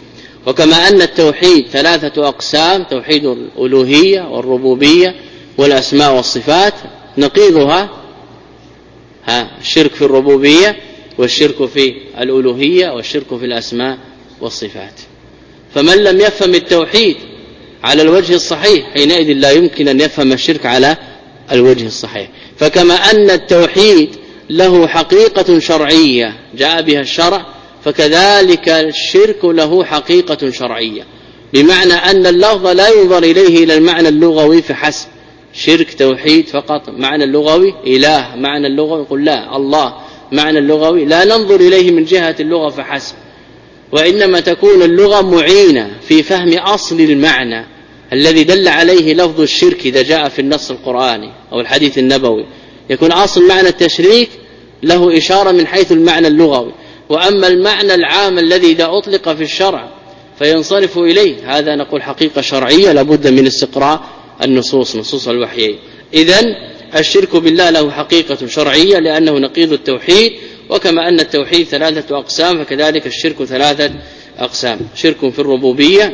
وكما أن التوحيد ثلاثة أقسام: توحيد الألوهية والربوبية والأسماء والصفات، نقيضها ها الشرك في الربوبية والشرك في الألوهية والشرك في الأسماء والصفات. فمن لم يفهم التوحيد على الوجه الصحيح حينئذ لا يمكن أن يفهم الشرك على الوجه الصحيح. فكما أن التوحيد له حقيقة شرعية جاء بها الشرع، فكذلك الشرك له حقيقة شرعية، بمعنى أن اللفظ لا ينظر إليه إلى المعنى اللغوي فحسب، شرك توحيد فقط معنى اللغوي، إله معنى اللغوي، قل لا الله معنى اللغوي، لا ننظر إليه من جهة اللغة فحسب، وإنما تكون اللغة معينة في فهم أصل المعنى الذي دل عليه لفظ الشرك إذا جاء في النص القرآني أو الحديث النبوي، يكون أصل معنى التشريك له إشارة من حيث المعنى اللغوي. وأما المعنى العام الذي إذا أطلق في الشرع فينصرف إليه، هذا نقول حقيقة شرعية لابد من استقراء النصوص نصوص الوحيين. إذن الشرك بالله له حقيقة شرعية لأنه نقيض التوحيد، وكما أن التوحيد ثلاثة أقسام فكذلك الشرك ثلاثة أقسام: شرك في الربوبية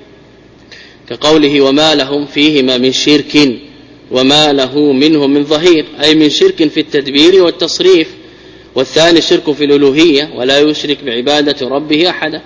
كقوله وما لهم فيهما من شرك وما له منه من ظهير، أي من شرك في التدبير والتصريف. والثاني الشرك في الألوهية ولا يشرك بعبادة ربه أحدا.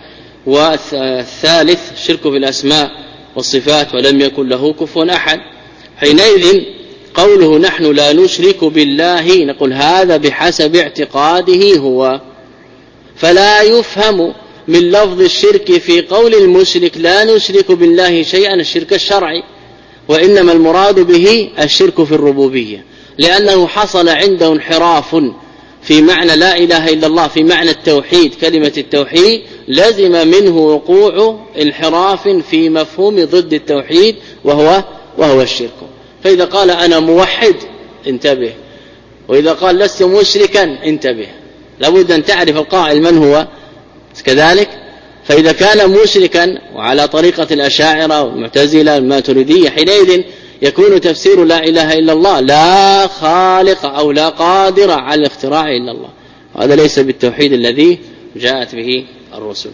والثالث الشرك في الأسماء والصفات ولم يكن له كفوا أحد. حينئذ قوله نحن لا نشرك بالله نقول هذا بحسب اعتقاده هو، فلا يفهم من لفظ الشرك في قول المشرك لا نشرك بالله شيئا الشرك الشرعي، وإنما المراد به الشرك في الربوبية، لأنه حصل عنده انحراف في معنى لا إله إلا الله، في معنى التوحيد كلمة التوحيد لازم منه وقوع انحراف في مفهوم ضد التوحيد وهو وهو الشرك. فإذا قال أنا موحد انتبه، وإذا قال لست مشركا انتبه، لابد أن تعرف القائل من هو كذلك. فإذا كان مشركا وعلى طريقة الأشاعرة والمعتزلة والماتريدية حينئذ يكون تفسير لا إله إلا الله لا خالق أو لا قادر على الاختراع إلا الله، هذا ليس بالتوحيد الذي جاءت به الرسل.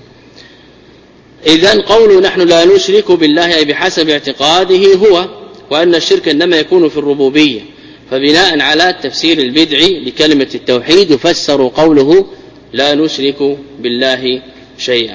إذن قوله نحن لا نشرك بالله أي بحسب اعتقاده هو، وأن الشرك إنما يكون في الربوبية، فبناء على التفسير البدعي لكلمة التوحيد يفسر قوله لا نشرك بالله شيئا.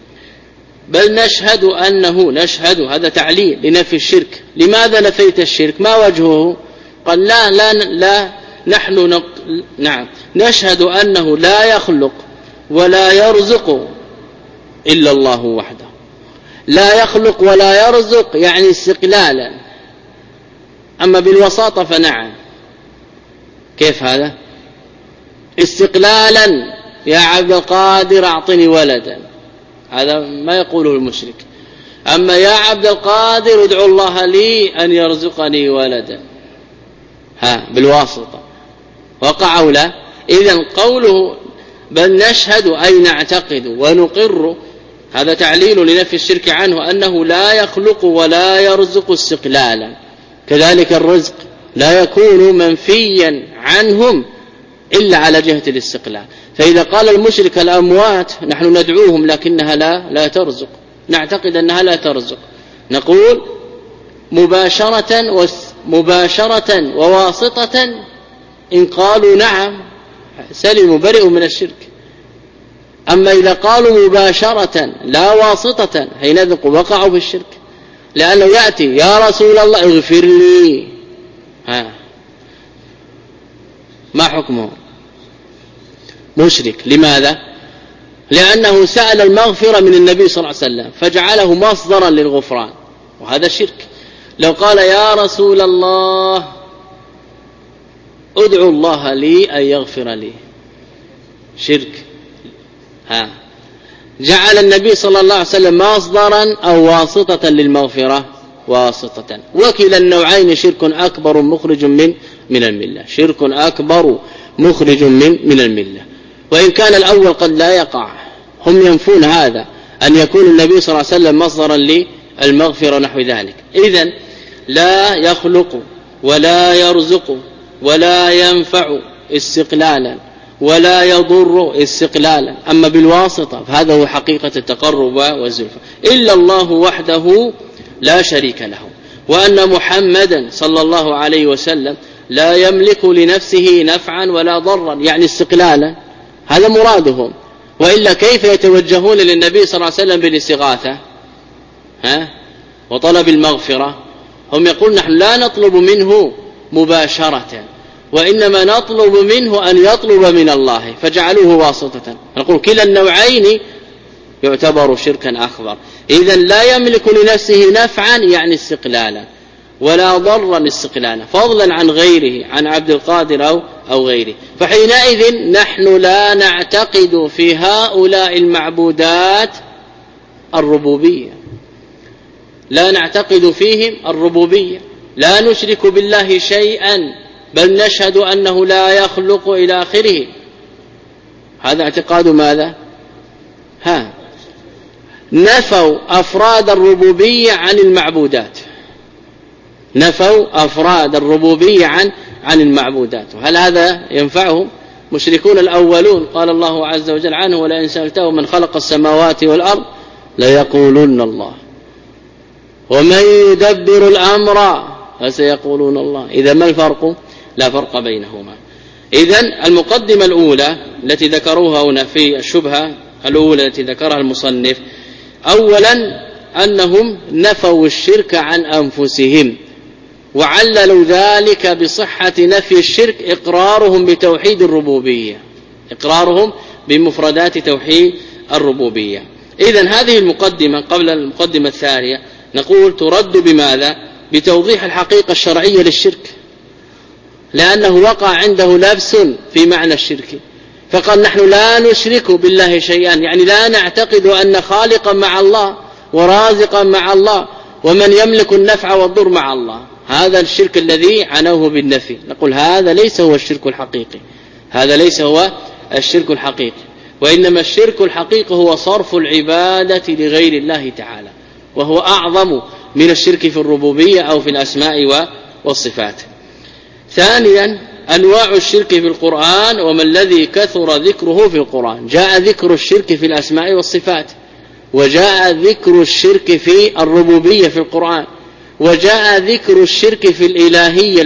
بل نشهد أنه نشهد هذا تعليل لنفي الشرك. لماذا نفيت الشرك؟ ما وجهه؟ قال لا لا لا نحن نق... نعم نشهد أنه لا يخلق ولا يرزق إلا الله وحده. لا يخلق ولا يرزق يعني استقلالا، أما بالوساطة فنعم. كيف هذا؟ استقلالا يا عبد القادر أعطني ولدا، هذا ما يقوله المشرك. أما يا عبد القادر ادعو الله لي أن يرزقني ولدا، ها بالواسطة وقع أو لا؟ إذن قوله بل نشهد أي نعتقد ونقر، هذا تعليل لنفي الشرك عنه، أنه لا يخلق ولا يرزق استقلالا. كذلك الرزق لا يكون منفيا عنهم إلا على جهة الاستقلال. فإذا قال المشرك الأموات نحن ندعوهم لكنها لا لا ترزق، نعتقد أنها لا ترزق، نقول مباشرة مباشرة وواسطة إن قالوا نعم سلموا برئوا من الشرك. أما إذا قالوا مباشرة لا واسطة حينئذ وقعوا في الشرك، لأنه يأتي يا رسول الله اغفر لي، ها ما حكمه؟ مشرك. لماذا؟ لأنه سأل المغفرة من النبي صلى الله عليه وسلم فجعله مصدرا للغفران، وهذا شرك. لو قال يا رسول الله ادعو الله لي أن يغفر لي، شرك. ها جعل النبي صلى الله عليه وسلم مصدرا أو واسطة للمغفرة، واسطة. وكلا النوعين شرك أكبر مخرج من من الملة، شرك أكبر مخرج من من الملة. وإن كان الأول قد لا يقع، هم ينفون هذا أن يكون النبي صلى الله عليه وسلم مصدرا للمغفرة نحو ذلك. إذن لا يخلق ولا يرزق ولا ينفع استقلالا ولا يضر استقلالا. أما بالواسطة فهذا هو حقيقة التقرب والزلفى. إلا الله وحده لا شريك له، وأن محمدا صلى الله عليه وسلم لا يملك لنفسه نفعا ولا ضرا، يعني استقلالا، هذا مرادهم. وإلا كيف يتوجهون للنبي صلى الله عليه وسلم بالاستغاثة ها وطلب المغفرة؟ هم يقول نحن لا نطلب منه مباشرة، وإنما نطلب منه أن يطلب من الله، فجعلوه واسطة. نقول كلا النوعين يعتبر شركا أكبر. إذن لا يملك لنفسه نفعا يعني استقلالا، ولا ضرا استقلالا، فضلا عن غيره، عن عبد القادر أو, أو غيره. فحينئذ نحن لا نعتقد في هؤلاء المعبودات الربوبية، لا نعتقد فيهم الربوبية، لا نشرك بالله شيئا، بل نشهد أنه لا يخلق إلى آخره. هذا اعتقاد ماذا؟ ها نفوا أفراد الربوبية عن المعبودات، نفوا أفراد الربوبية عن عن المعبودات. وهل هذا ينفعهم؟ مشركون الأولون قال الله عز وجل عنه: ولئن سألتهم من خلق السماوات والأرض ليقولن الله ومن يدبر الأمر فسيقولون الله. إذا ما الفرق؟ لا فرق بينهما. إذن المقدمة الأولى التي ذكروها هنا في الشبهة الأولى التي ذكرها المصنف، أولا أنهم نفوا الشرك عن أنفسهم، وعللوا ذلك بصحة نفي الشرك إقرارهم بتوحيد الربوبية، إقرارهم بمفردات توحيد الربوبية. إذن هذه المقدمة قبل المقدمة الثانية نقول ترد بماذا؟ بتوضيح الحقيقة الشرعية للشرك، لأنه وقع عنده لبس في معنى الشرك، فقال نحن لا نشرك بالله شيئا، يعني لا نعتقد أن خالقا مع الله ورازقا مع الله ومن يملك النفع والضر مع الله. هذا الشرك الذي عنوه بالنفي. نقول هذا ليس هو الشرك الحقيقي، هذا ليس هو الشرك الحقيقي، وإنما الشرك الحقيقي هو صرف العبادة لغير الله تعالى، وهو أعظم من الشرك في الربوبية أو في الأسماء والصفات. ثانيا أنواع الشرك في القرآن وما الذي كثر ذكره في القرآن. جاء ذكر الشرك في الأسماء والصفات، وجاء ذكر الشرك في الربوبية في القرآن، وجاء ذكر الشرك في الإلهية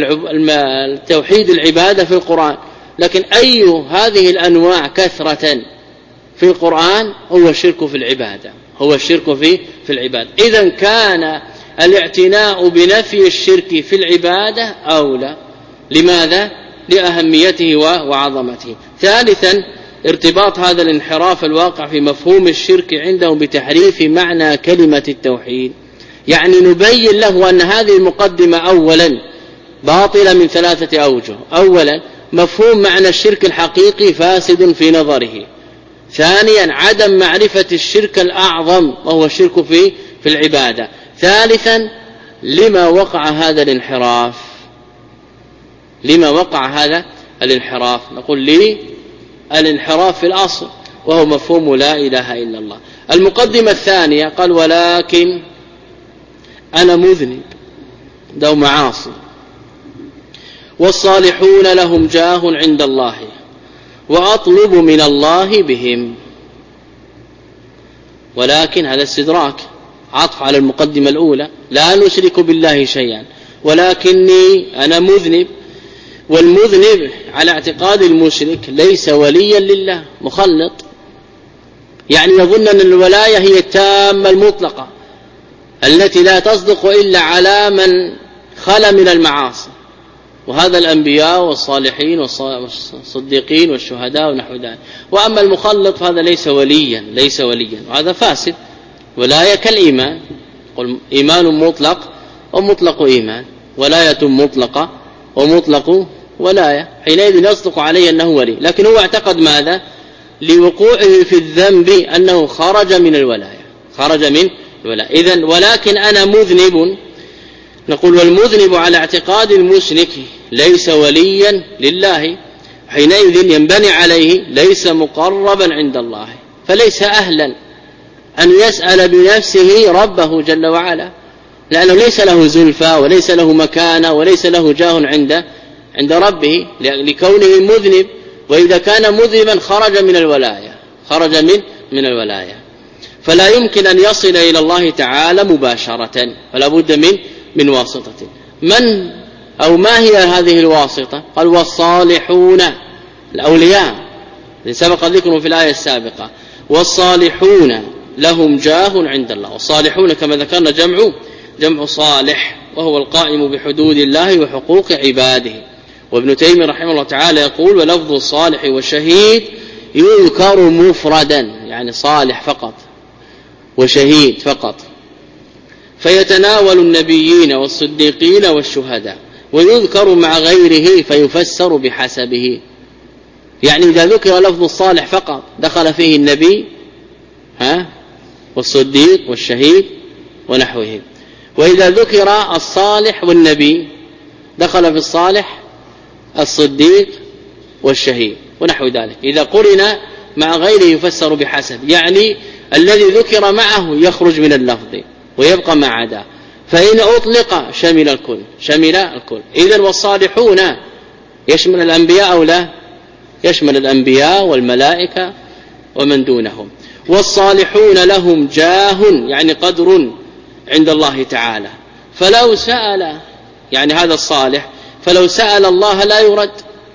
توحيد العبادة في القرآن. لكن أي هذه الأنواع كثرة في القرآن هو الشرك في العبادة، هو الشرك في في العبادة. إذن كان الاعتناء بنفي الشرك في العبادة أولى. لماذا؟ لأهميته وعظمته. ثالثا ارتباط هذا الانحراف الواقع في مفهوم الشرك عندهم بتحريف معنى كلمة التوحيد. يعني نبين له أن هذه المقدمة أولا باطلة من ثلاثة أوجه. أولا مفهوم معنى الشرك الحقيقي فاسد في نظره. ثانيا عدم معرفة الشرك الأعظم وهو الشرك في في العبادة. ثالثا لما وقع هذا الانحراف، لما وقع هذا الانحراف؟ نقول لي الانحراف في الأصل وهو مفهوم لا إله إلا الله. المقدمة الثانية قال ولكن أنا مذنب ذو معاصي والصالحون لهم جاه عند الله وأطلب من الله بهم. ولكن هذا استدراك، عطف على المقدمة الأولى، لا نشرك بالله شيئا ولكني أنا مذنب. والمذنب على اعتقاد المشرك ليس وليا لله، مخلط، يعني يظن أن الولاية هي التامة المطلقة التي لا تصدق إلا على من خلى من المعاصي، وهذا الأنبياء والصالحين والصديقين والشهداء ونحو ذلك. وأما المخلط فهذا ليس وليا، ليس وليا، وهذا فاسد. ولاية كالإيمان، قل إيمان مطلق ومطلق إيمان، ولاية مطلقة ومطلق ولاية، حينئذ يصدق عليه أنه ولي. لكن هو اعتقد ماذا؟ لوقوعه في الذنب أنه خرج من الولاية، خرج من الولاية. إذن ولكن أنا مذنب، نقول والمذنب على اعتقاد المشرك ليس وليا لله، حينئذ ينبني عليه ليس مقربا عند الله، فليس أهلا أن يسأل بنفسه ربه جل وعلا، لأنه ليس له زلفى وليس له مكانة وليس له جاه عند عند ربه لكونه مذنب. وإذا كان مذنبا خرج من الولاية خرج من من الولاية فلا يمكن أن يصل إلى الله تعالى مباشرة فلا بد من من واسطة. من أو ما هي هذه الواسطة؟ قال والصالحون الأولياء سبق ذكره في الآية السابقة والصالحون لهم جاه عند الله. والصالحون كما ذكرنا جمع جمع صالح وهو القائم بحدود الله وحقوق عباده. وابن تيمية رحمه الله تعالى يقول ولفظ الصالح والشهيد يذكر مفردا يعني صالح فقط وشهيد فقط فيتناول النبيين والصديقين والشهداء ويذكر مع غيره فيفسر بحسبه. يعني إذا ذكر لفظ الصالح فقط دخل فيه النبي ها والصديق والشهيد ونحوهم. وإذا ذكر الصالح والنبي دخل في الصالح الصديق والشهيد ونحو ذلك. إذا قرن مع غيره يفسر بحسب يعني الذي ذكر معه يخرج من اللفظ ويبقى ما عدا. فإن أطلق شمل الكل شمل الكل. إذن والصالحون يشمل الأنبياء أو لا؟ يشمل الأنبياء والملائكة ومن دونهم. والصالحون لهم جاه يعني قدر عند الله تعالى فلو سأل يعني هذا الصالح فلو سأل الله لا يرد.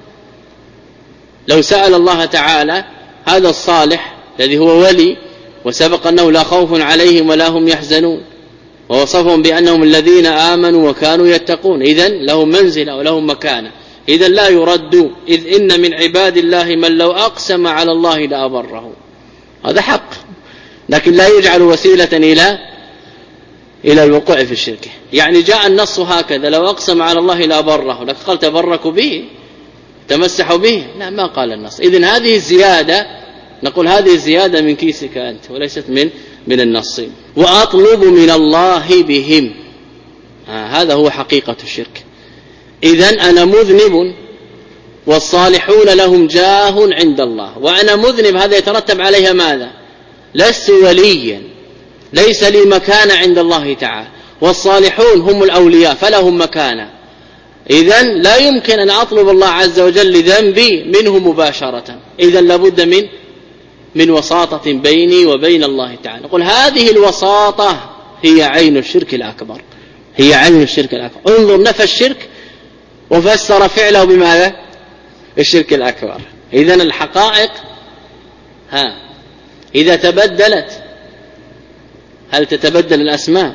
لو سأل الله تعالى هذا الصالح الذي هو ولي وسبق أنه لا خوف عليهم ولا هم يحزنون ووصفهم بأنهم الذين آمنوا وكانوا يتقون إذن لهم منزلة ولهم مكانة إذن لا يرد. إذ إن من عباد الله من لو أقسم على الله لأبره. هذا حق لكن لا يجعل وسيلة إلى إلى الوقوع في الشرك. يعني جاء النص هكذا لو أقسم على الله لأبره لك قال تبركوا به تمسحوا به لا ما قال النص. إذن هذه الزيادة نقول هذه الزيادة من كيسك أنت وليست من من النص. وأطلب من الله بهم آه هذا هو حقيقة الشرك. إذن أنا مذنب والصالحون لهم جاه عند الله وأنا مذنب هذا يترتب عليها ماذا؟ لست وليا ليس لي مكانة عند الله تعالى والصالحون هم الأولياء فلهم مكانة. إذن لا يمكن أن أطلب الله عز وجل لذنبي منه مباشرة. إذن لابد من من وساطة بيني وبين الله تعالى. نقول هذه الوساطة هي عين الشرك الأكبر هي عين الشرك الأكبر. انظر نفى الشرك وفسر فعله بماذا؟ الشرك الأكبر. إذن الحقائق ها إذا تبدلت هل تتبدل الأسماء؟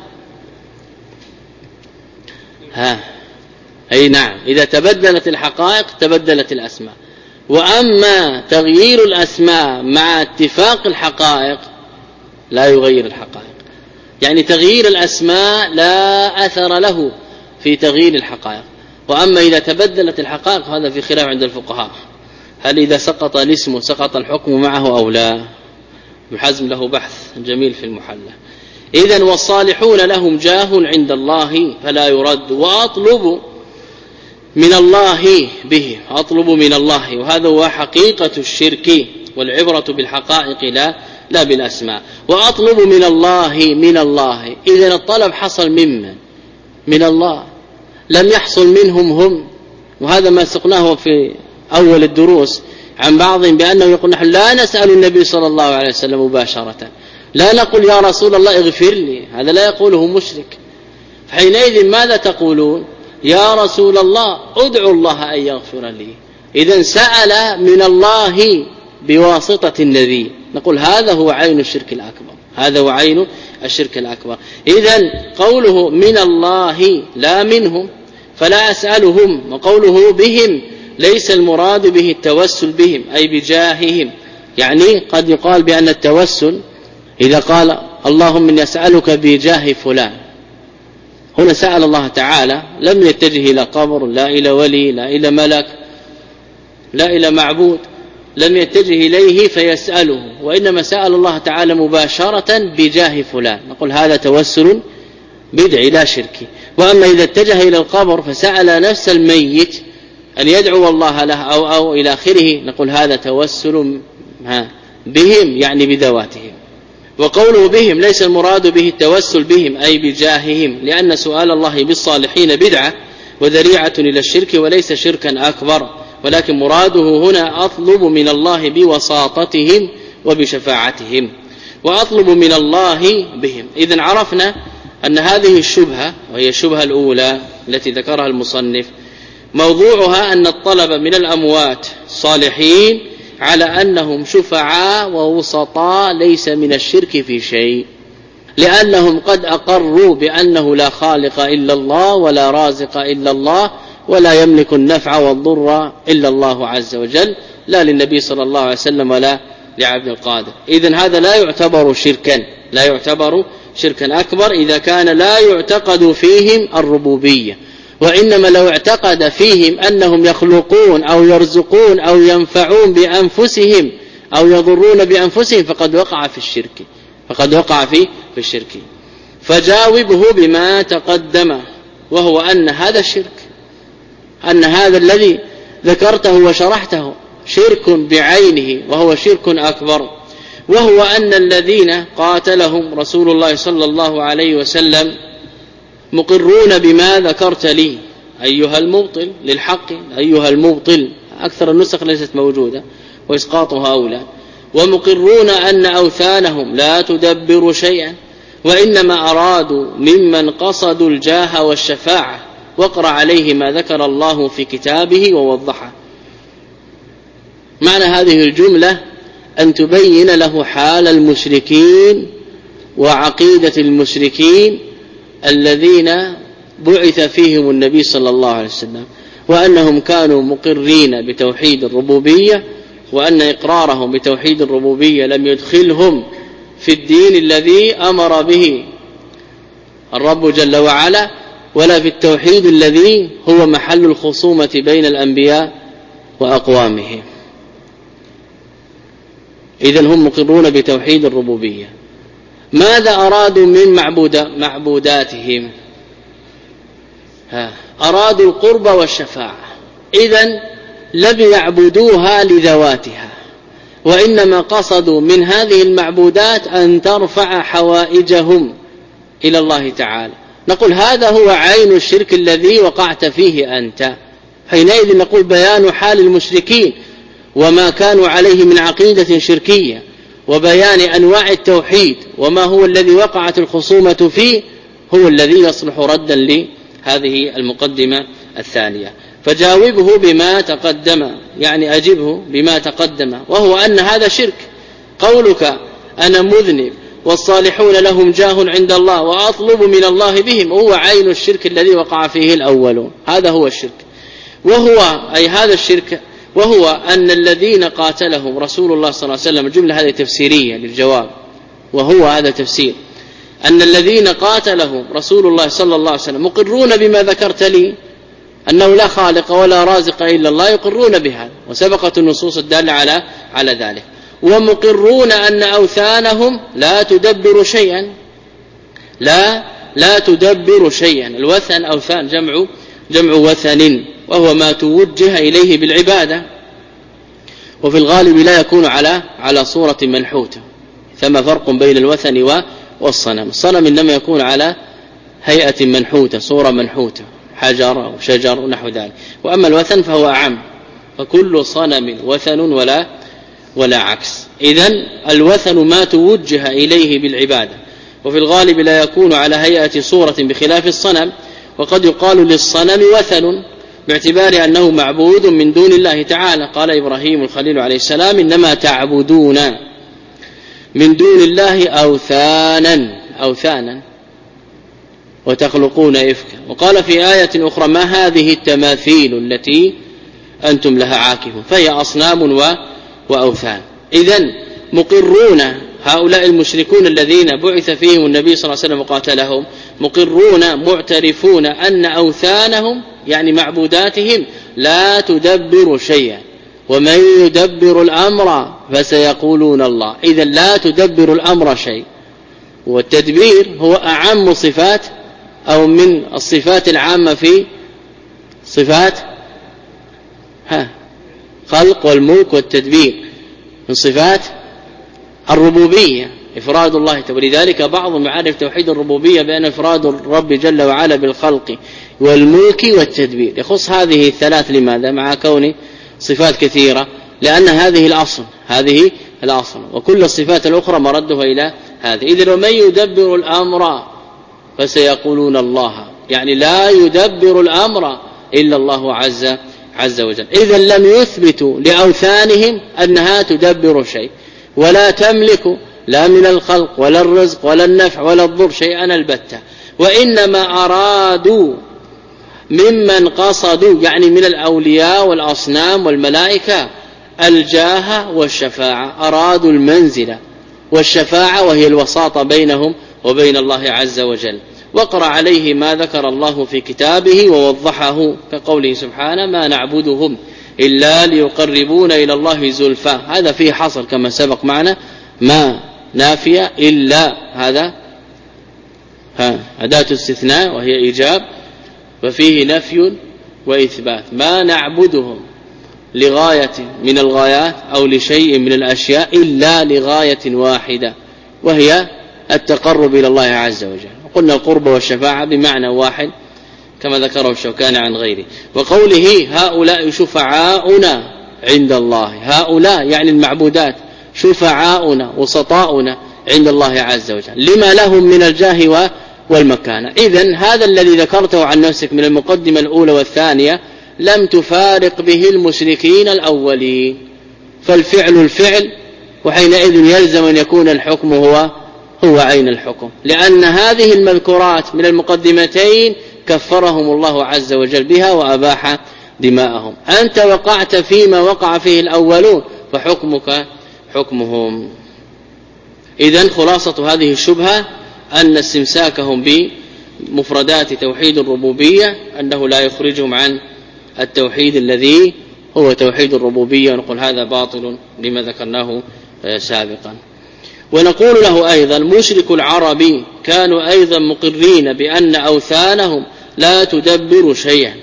ها أي نعم إذا تبدلت الحقائق تبدلت الأسماء. وأما تغيير الأسماء مع اتفاق الحقائق لا يغير الحقائق. يعني تغيير الأسماء لا أثر له في تغيير الحقائق. وأما إذا تبدلت الحقائق هذا في خلاف عند الفقهاء هل إذا سقط الاسم سقط الحكم معه أو لا. ابن حزم له بحث جميل في المحلى. إذن والصالحون لهم جاه عند الله فلا يرد. وأطلب من الله به أطلب من الله وهذا هو حقيقة الشرك والعبرة بالحقائق لا لا بالأسماء. وأطلب من الله من الله إذن الطلب حصل ممن؟ من الله لم يحصل منهم هم. وهذا ما سقناه في أول الدروس عن بعضهم بأنه يقول نحن لا نسأل النبي صلى الله عليه وسلم مباشرة لا نقول يا رسول الله اغفر لي هذا لا يقوله مشرك. فحينئذ ماذا تقولون؟ يا رسول الله ادعو الله أن يغفر لي. إذن سأل من الله بواسطة النبي. نقول هذا هو عين الشرك الأكبر هذا هو عين الشرك الأكبر. إذن قوله من الله لا منهم فلا أسألهم. وقوله بهم ليس المراد به التوسل بهم أي بجاههم. يعني قد يقال بأن التوسل إذا قال اللهم إني أسألك بجاه فلان هنا سأل الله تعالى لم يتجه إلى قبر لا إلى ولي لا إلى ملك لا إلى معبود لم يتجه إليه فيسأله وإنما سأل الله تعالى مباشرة بجاه فلان. نقول هذا توسل بدعي لا شركي. وأما إذا اتجه إلى القبر فسأل نفس الميت أن يدعو الله له أو, أو إلى آخره نقول هذا توسل بهم يعني بذواتهم. وقوله بهم ليس المراد به التوسل بهم أي بجاههم لأن سؤال الله بالصالحين بدعة وذريعة إلى الشرك وليس شركا أكبر. ولكن مراده هنا أطلب من الله بوساطتهم وبشفاعتهم وأطلب من الله بهم. إذن عرفنا أن هذه الشبهة، وهي الشبهة الأولى التي ذكرها المصنف، موضوعها أن الطلب من الأموات الصالحين على أنهم شفعاء ووسطاء ليس من الشرك في شيء، لأنهم قد أقروا بأنه لا خالق إلا الله ولا رازق إلا الله ولا يملك النفع والضر إلا الله عز وجل، لا للنبي صلى الله عليه وسلم ولا لعبد القادر. إذن هذا لا يعتبر شركا، لا يعتبر شركا أكبر إذا كان لا يعتقد فيهم الربوبية، وإنما لو اعتقد فيهم أنهم يخلقون أو يرزقون أو ينفعون بأنفسهم أو يضرون بأنفسهم فقد وقع في الشرك، فقد وقع في في الشرك. فجاوبه بما تقدم، وهو أن هذا الشرك، أن هذا الذي ذكرته وشرحته شرك بعينه وهو شرك أكبر، وهو أن الذين قاتلهم رسول الله صلى الله عليه وسلم مقرون بما ذكرت لي أيها المبطل للحق، أيها المبطل، أكثر النسخ ليست موجودة وإسقاطها أولى، ومقرون أن أوثانهم لا تدبر شيئا وإنما أرادوا ممن قصدوا الجاه والشفاعة، واقرأ عليه ما ذكر الله في كتابه ووضحه. معنى هذه الجملة أن تبين له حال المشركين وعقيدة المشركين الذين بعث فيهم النبي صلى الله عليه وسلم، وأنهم كانوا مقرين بتوحيد الربوبية، وأن إقرارهم بتوحيد الربوبية لم يدخلهم في الدين الذي أمر به الرب جل وعلا، ولا في التوحيد الذي هو محل الخصومة بين الأنبياء وأقوامهم. إذن هم مقرون بتوحيد الربوبية. ماذا أرادوا من معبود معبوداتهم؟ ها أرادوا القرب والشفاعة، إذن لم يعبدوها لذواتها، وإنما قصدوا من هذه المعبودات أن ترفع حوائجهم إلى الله تعالى. نقول هذا هو عين الشرك الذي وقعت فيه أنت. حينئذ نقول بيان حال المشركين وما كانوا عليه من عقيدة شركية، وبيان أنواع التوحيد وما هو الذي وقعت الخصومة فيه، هو الذي يصلح ردا لهذه المقدمة الثانية. فجاوبه بما تقدم، يعني أجبه بما تقدم، وهو أن هذا شرك. قولك أنا مذنب والصالحون لهم جاه عند الله وأطلب من الله بهم، هو عين الشرك الذي وقع فيه الأولون، هذا هو الشرك. وهو أي هذا الشرك وهو أن الذين قاتلهم رسول الله صلى الله عليه وسلم، الجملة هذه تفسيرية للجواب، وهو هذا تفسير، أن الذين قاتلهم رسول الله صلى الله عليه وسلم مقرون بما ذكرت لي أنه لا خالق ولا رازق إلا الله، يقرون بها وسبقت النصوص الدالة على على ذلك. ومقرون أن أوثانهم لا تدبر شيئا، لا لا تدبر شيئا. الوثن أوثان جمع جمع وثن، وهو ما توجه إليه بالعبادة، وفي الغالب لا يكون على على صورة منحوتة. ثم فرق بين الوثن والصنم. الصنم إنما يكون على هيئة منحوتة، صورة منحوتة، حجر أو شجر ونحو ذلك. وأما الوثن فهو أعم، فكل صنم وثن ولا ولا عكس. إذن الوثن ما توجه إليه بالعبادة، وفي الغالب لا يكون على هيئة صورة بخلاف الصنم. وقد يقال للصنم وثن باعتبار أنه معبود من دون الله تعالى. قال إبراهيم الخليل عليه السلام إنما تعبدون من دون الله أوثانا أوثانا وتخلقون إفكا. وقال في آية أخرى ما هذه التماثيل التي أنتم لها عاكفون، فهي أصنام وأوثان. إذن مقرون هؤلاء المشركون الذين بعث فيهم النبي صلى الله عليه وسلم وقاتلهم، مقرون معترفون أن أوثانهم يعني معبوداتهم لا تدبر شيئا، ومن يدبر الأمر فسيقولون الله. إذن لا تدبر الأمر شيء. والتدبير هو أعم صفات أو من الصفات العامة في صفات ها خلق والملك والتدبير، من صفات الربوبية إفراد الله. ولذلك بعض معارف توحيد الربوبية بأن إفراد الرب جل وعلا بالخلق والملك والتدبير، يخص هذه الثلاث. لماذا؟ مع كون صفات كثيرة لأن هذه الأصل هذه الأصل وكل الصفات الأخرى مردها إلى هذه. إذن ومن يدبر الأمر فسيقولون الله، يعني لا يدبر الأمر إلا الله عز عز وجل. إذن لم يثبتوا لأوثانهم أنها تدبر شيء ولا تملك لا من الخلق ولا الرزق ولا النفع ولا الضر شيئا البتة، وإنما أرادوا ممن قصدوا يعني من الأولياء والأصنام والملائكة الجاه والشفاعة، أرادوا المنزلة والشفاعة وهي الوساطة بينهم وبين الله عز وجل. وقرأ عليه ما ذكر الله في كتابه ووضحه كقوله سبحانه ما نعبدهم إلا ليقربون إلى الله زلفى، هذا فيه حصر كما سبق معنا، ما نافية إلا هذا ها أداة استثناء وهي إيجاب، وفيه نفي وإثبات. ما نعبدهم لغاية من الغايات أو لشيء من الأشياء إلا لغاية واحدة وهي التقرب إلى الله عز وجل. وقلنا القرب والشفاعة بمعنى واحد كما ذكره الشوكاني عن غيره. وقوله هؤلاء شفعاؤنا عند الله، هؤلاء يعني المعبودات شفعاؤنا وسطاؤنا عند الله عز وجل لما لهم من الجاه والمكانة. إذن هذا الذي ذكرته عن نفسك من المقدمة الأولى والثانية لم تفارق به المشركين الأولين، فالفعل الفعل وحينئذ يلزم أن يكون الحكم هو هو عين الحكم، لأن هذه المذكورات من المقدمتين كفرهم الله عز وجل بها وأباح دماءهم. أنت وقعت فيما وقع فيه الأولون فحكمك حكمهم. إذن خلاصة هذه الشبهة أن استمساكهم بمفردات توحيد الربوبية أنه لا يخرجهم عن التوحيد الذي هو توحيد الربوبية، ونقول هذا باطل لما ذكرناه سابقا. ونقول له أيضا مشرك العرب كانوا أيضا مقرين بأن أوثانهم لا تدبر شيئا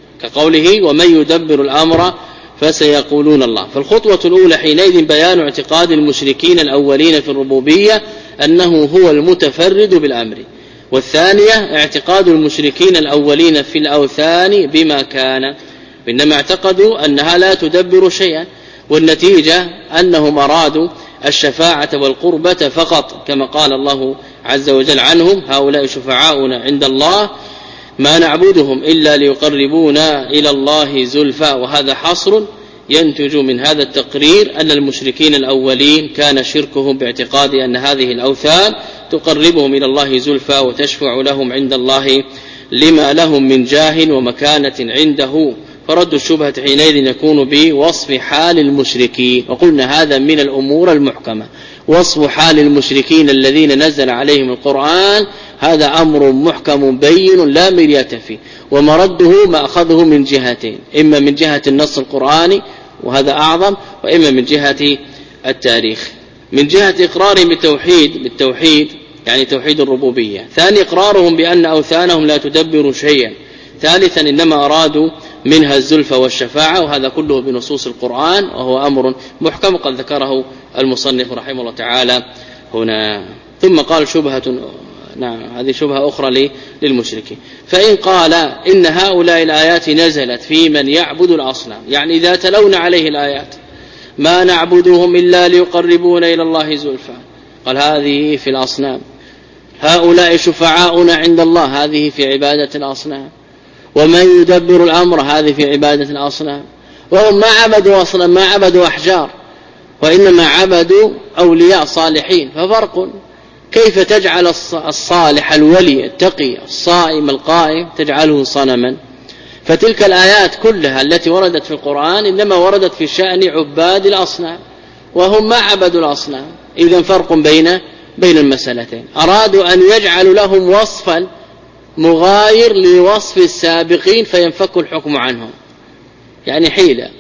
كقوله ومن يدبر الأمر فسيقولون الله. فالخطوة الأولى حينئذ بيان اعتقاد المشركين الأولين في الربوبية أنه هو المتفرد بالأمر، والثانية اعتقاد المشركين الأولين في الأوثان بما كان، إنما اعتقدوا أنها لا تدبر شيئا، والنتيجة أنهم أرادوا الشفاعة والقربة فقط كما قال الله عز وجل عنهم هؤلاء شفعاؤنا عند الله ما نعبدهم إلا ليقربونا إلى الله زلفى. وهذا حصر ينتج من هذا التقرير أن المشركين الأولين كان شركهم باعتقاد أن هذه الأوثان تقربهم إلى الله زلفى وتشفع لهم عند الله لما لهم من جاه ومكانة عنده. فرد الشبهة حينئذ يكون بوصف حال المشركين، وقلنا هذا من الأمور المحكمة، وصف حال المشركين الذين نزل عليهم القرآن هذا أمر محكم بين لا مرية فيه، ومرده ما أخذه من جهتين، إما من جهة النص القرآني وهذا أعظم، وإما من جهة التاريخ. من جهة إقرارهم بالتوحيد بالتوحيد يعني توحيد الربوبية، ثاني إقرارهم بأن أوثانهم لا تدبر شيئا، ثالثا إنما أرادوا منها الزلفى والشفاعة، وهذا كله بنصوص القرآن وهو أمر محكم قد ذكره المصنف رحمه الله تعالى هنا. ثم قال شبهة، نعم هذه شبهة أخرى للمشركين، فإن قال إن هؤلاء الآيات نزلت في من يعبد الأصنام، يعني إذا تلون عليه الآيات ما نعبدهم إلا ليقربون إلى الله زلفى، قال هذه في الأصنام. هؤلاء شفعاؤنا عند الله، هذه في عبادة الأصنام. ومن يدبر الأمر، هذه في عبادة الأصنام. وهم ما عبدوا أصنام، ما عبدوا أحجار، وإنما عبدوا أولياء صالحين. ففرق، كيف تجعل الصالح الولي التقي الصائم القائم تجعله صنما؟ فتلك الآيات كلها التي وردت في القرآن إنما وردت في شأن عباد الأصنام، وهم ما عبدوا الأصنام. إذن فرق بين بين المسألتين. أرادوا أن يجعلوا لهم وصفا مغاير لوصف السابقين فينفك الحكم عنهم، يعني حيلة.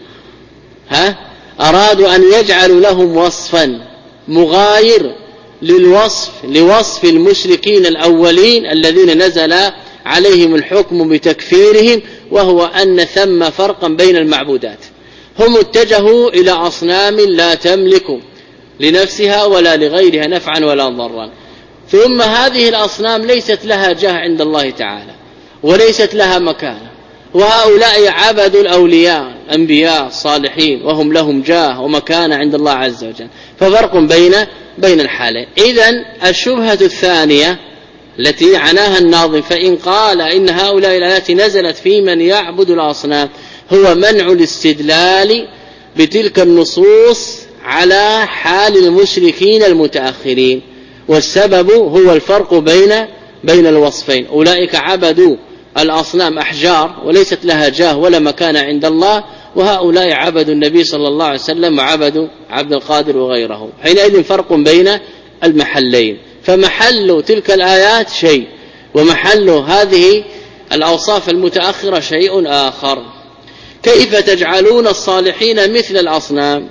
ها أرادوا أن يجعلوا لهم وصفا مغاير للوصف لوصف المشركين الأولين الذين نزل عليهم الحكم بتكفيرهم، وهو أن ثم فرقا بين المعبودات. هم اتجهوا إلى أصنام لا تملك لنفسها ولا لغيرها نفعا ولا ضرا، ثم هذه الأصنام ليست لها جاه عند الله تعالى وليست لها مكانة، وهؤلاء عبدوا الأولياء الأنبياء الصالحين وهم لهم جاه ومكانة عند الله عز وجل، ففرق بين بين الحالين. إذن الشبهة الثانية التي عناها الناظم فإن قال إن هؤلاء الآيات نزلت في من يعبد الأصنام هو منع الاستدلال بتلك النصوص على حال المشركين المتأخرين، والسبب هو الفرق بين بين الوصفين. أولئك عبدوا الأصنام أحجار وليست لها جاه ولا مكان عند الله، وهؤلاء عبدوا النبي صلى الله عليه وسلم وعبدوا عبد القادر وغيره. حينئذ فرق بين المحلين، فمحل تلك الآيات شيء ومحل هذه الأوصاف المتأخرة شيء آخر. كيف تجعلون الصالحين مثل الأصنام؟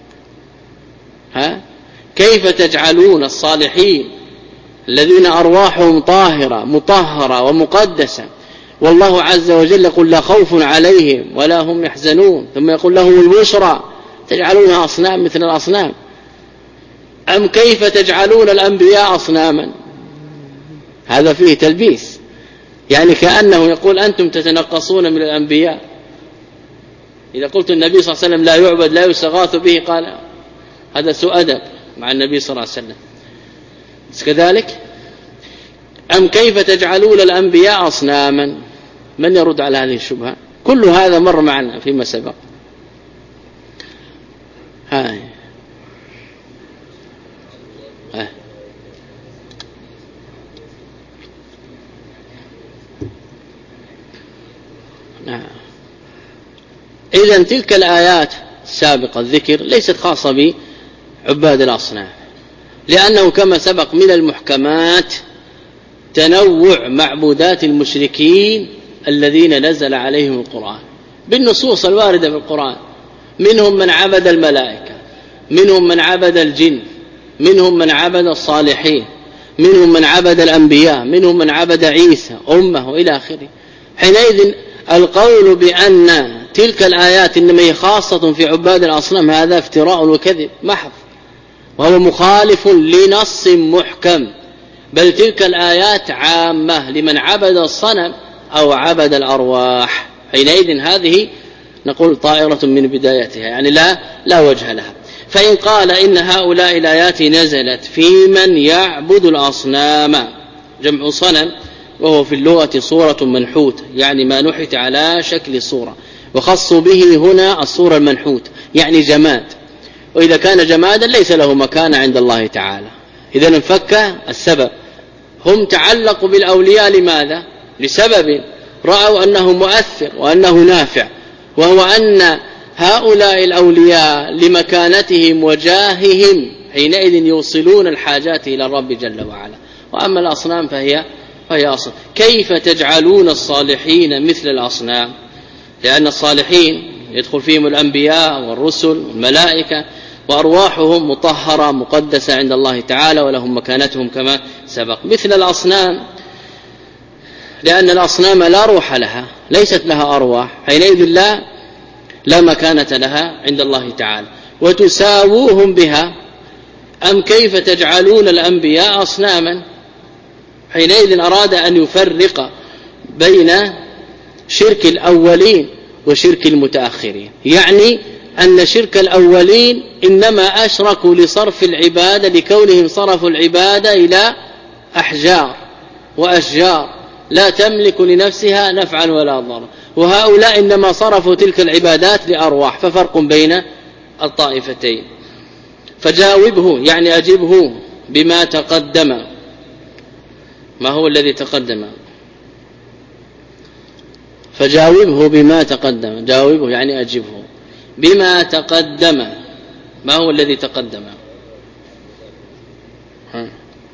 ها؟ كيف تجعلون الصالحين الذين أرواحهم طاهرة مطهرة ومقدسة، والله عز وجل يقول لا خوف عليهم ولا هم يحزنون، ثم يقول لهم البشرى، تجعلونها أصنام مثل الأصنام؟ أم كيف تجعلون الأنبياء أصناما؟ هذا فيه تلبيس، يعني كأنه يقول أنتم تتنقصون من الأنبياء. إذا قلت النبي صلى الله عليه وسلم لا يعبد لا يستغاث به قال هذا سوء أدب مع النبي صلى الله عليه وسلم. كذلك أم كيف تجعلون الأنبياء أصناما؟ من يرد على هذه الشبهة؟ كل هذا مر معنا فيما سبق. هاي ها. نعم. إذن تلك الآيات السابقة الذكر ليست خاصة بعباد الأصنام، لأنه كما سبق من المحكمات تنوع معبودات المشركين الذين نزل عليهم القرآن بالنصوص الواردة في القرآن. منهم من عبد الملائكة، منهم من عبد الجن، منهم من عبد الصالحين، منهم من عبد الأنبياء، منهم من عبد عيسى أمه إلى آخره. حينئذ القول بأن تلك الآيات إنما هي خاصة في عباد الأصنام هذا افتراء وكذب محض، وهو مخالف لنص محكم، بل تلك الآيات عامة لمن عبد الصنم أو عبد الأرواح. حينئذ هذه نقول طائرة من بدايتها، يعني لا لا وجه لها. فإن قال إن هؤلاء الآيات نزلت في من يعبد الأصنام، جمع صنم وهو في اللغة صورة منحوت، يعني ما نحت على شكل صورة، وخصوا به هنا الصورة المنحوت يعني جماد، وإذا كان جمادا ليس له مكان عند الله تعالى. إذا انفك السبب. هم تعلقوا بالأولياء لماذا؟ لسبب، رأوا أنه مؤثر وأنه نافع، وهو أن هؤلاء الأولياء لمكانتهم وجاههم حينئذ يوصلون الحاجات إلى الرب جل وعلا. وأما الأصنام فهي فهي أصنام. كيف تجعلون الصالحين مثل الأصنام؟ لأن الصالحين يدخل فيهم الأنبياء والرسل والملائكة، وأرواحهم مطهرة مقدسة عند الله تعالى ولهم مكانتهم كما سبق. مثل الأصنام لأن الأصنام لا روح لها، ليست لها أرواح، حينئذ لا لا مكانة لها عند الله تعالى. وتساووهم بها. أم كيف تجعلون الأنبياء أصناما؟ حينئذ أراد أن يفرق بين شرك الأولين وشرك المتأخرين، يعني أن شرك الأولين إنما أشركوا لصرف العبادة لكونهم صرفوا العبادة إلى أحجار وأشجار لا تملك لنفسها نفعا ولا ضرا، وهؤلاء إنما صرفوا تلك العبادات لأرواح، ففرق بين الطائفتين. فجاوبه يعني أجبه بما تقدم. ما هو الذي تقدم؟ فجاوبه بما تقدم. جاوبه يعني أجبه بما تقدم. ما هو الذي تقدم؟ ها.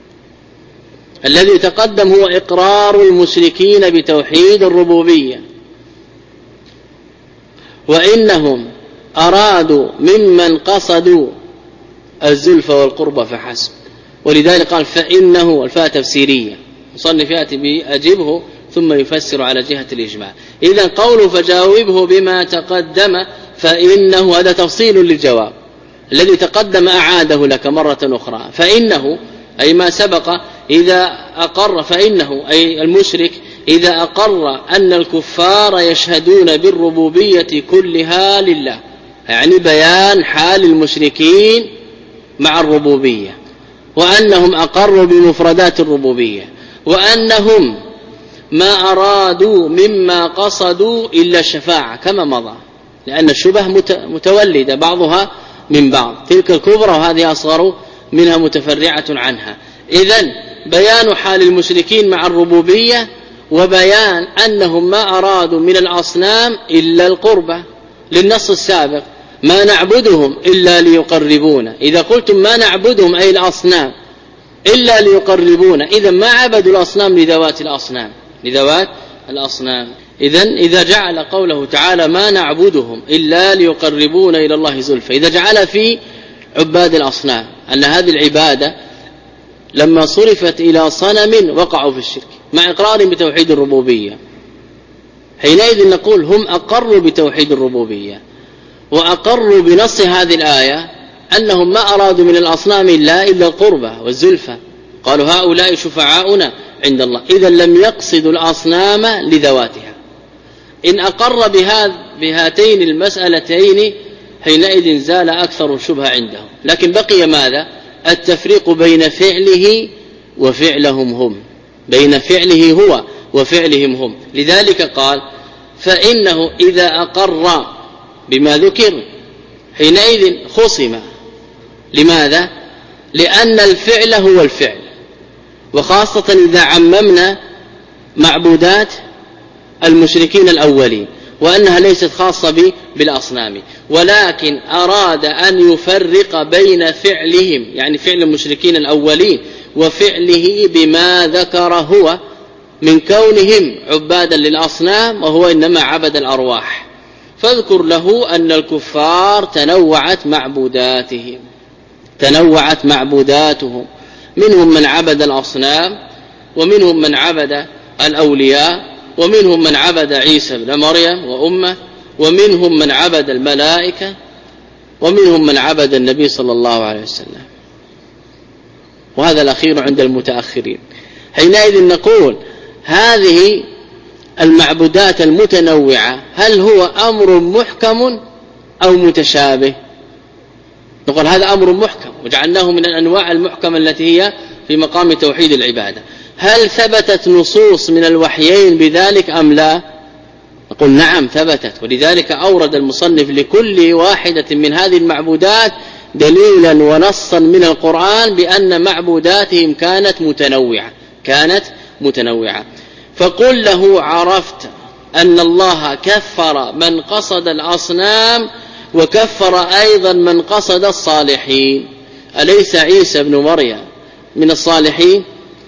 الذي تقدم هو إقرار المشركين بتوحيد الربوبية، وإنهم أرادوا ممن قصدوا الزلف والقرب فحسب، ولذلك قال فإنه الفاء تفسيرية، مصنف يأتي بأجبه ثم يفسر على جهة الإجماع. إذن قوله فجاوبه بما تقدم فإنه هذا تفصيل للجواب، الذي تقدم أعاده لك مرة أخرى. فإنه أي ما سبق إذا أقر، فإنه أي المشرك إذا أقر أن الكفار يشهدون بالربوبية كلها لله، يعني بيان حال المشركين مع الربوبية، وأنهم أقروا بمفردات الربوبية، وأنهم ما أرادوا مما قصدوا إلا الشفاعة كما مضى، لأن الشبه متولدة بعضها من بعض، تلك الكبرى وهذه أصغر منها متفرعة عنها. إذن بيان حال المشركين مع الربوبية، وبيان أنهم ما أرادوا من الأصنام إلا القربة للنص السابق: ما نعبدهم إلا ليقربونا. إذا قلتم ما نعبدهم أي الأصنام إلا ليقربونا، إذن ما عبدوا الأصنام لذوات الأصنام لذوات الأصنام. إذن إذا جعل قوله تعالى ما نعبدهم إلا ليقربونا إلى الله زلفى، إذا جعل في عباد الأصنام أن هذه العبادة لما صرفت إلى صنم وقعوا في الشرك مع إقرارهم بتوحيد الربوبية، حينئذ نقول هم أقروا بتوحيد الربوبية، وأقروا بنص هذه الآية أنهم ما أرادوا من الأصنام إلا إلا القربة والزلفى، قالوا هؤلاء شفعاؤنا عند الله، إذا لم يقصدوا الأصنام لذواتها. إن أقر بهاتين المسألتين حينئذ زال أكثر الشبهة عندهم، لكن بقي ماذا؟ التفريق بين فعله وفعلهم هم، بين فعله هو وفعلهم هم. لذلك قال فإنه إذا أقر بما ذكر حينئذ خصم. لماذا؟ لأن الفعل هو الفعل، وخاصة إذا عممنا معبودات المشركين الأولين وأنها ليست خاصة بالأصنام، ولكن أراد أن يفرق بين فعلهم يعني فعل المشركين الأولين وفعله بما ذكر هو من كونهم عبادا للأصنام، وهو إنما عبد الأرواح. فاذكر له أن الكفار تنوعت معبوداتهم تنوعت معبوداتهم منهم من عبد الأصنام، ومنهم من عبد الأولياء، ومنهم من عبد عيسى بن مريم وأمه، ومنهم من عبد الملائكة، ومنهم من عبد النبي صلى الله عليه وسلم، وهذا الأخير عند المتأخرين. حينئذ نقول هذه المعبودات المتنوعة هل هو أمر محكم أو متشابه؟ نقول هذا أمر محكم وجعلناه من الأنواع المحكمة التي هي في مقام توحيد العبادة. هل ثبتت نصوص من الوحيين بذلك أم لا؟ نقول نعم ثبتت، ولذلك أورد المصنف لكل واحدة من هذه المعبودات دليلا ونصا من القرآن بأن معبوداتهم كانت متنوعة كانت متنوعة فقل له عرفت أن الله كفر من قصد الأصنام وكفر أيضا من قصد الصالحين. أليس عيسى بن مريم من الصالحين؟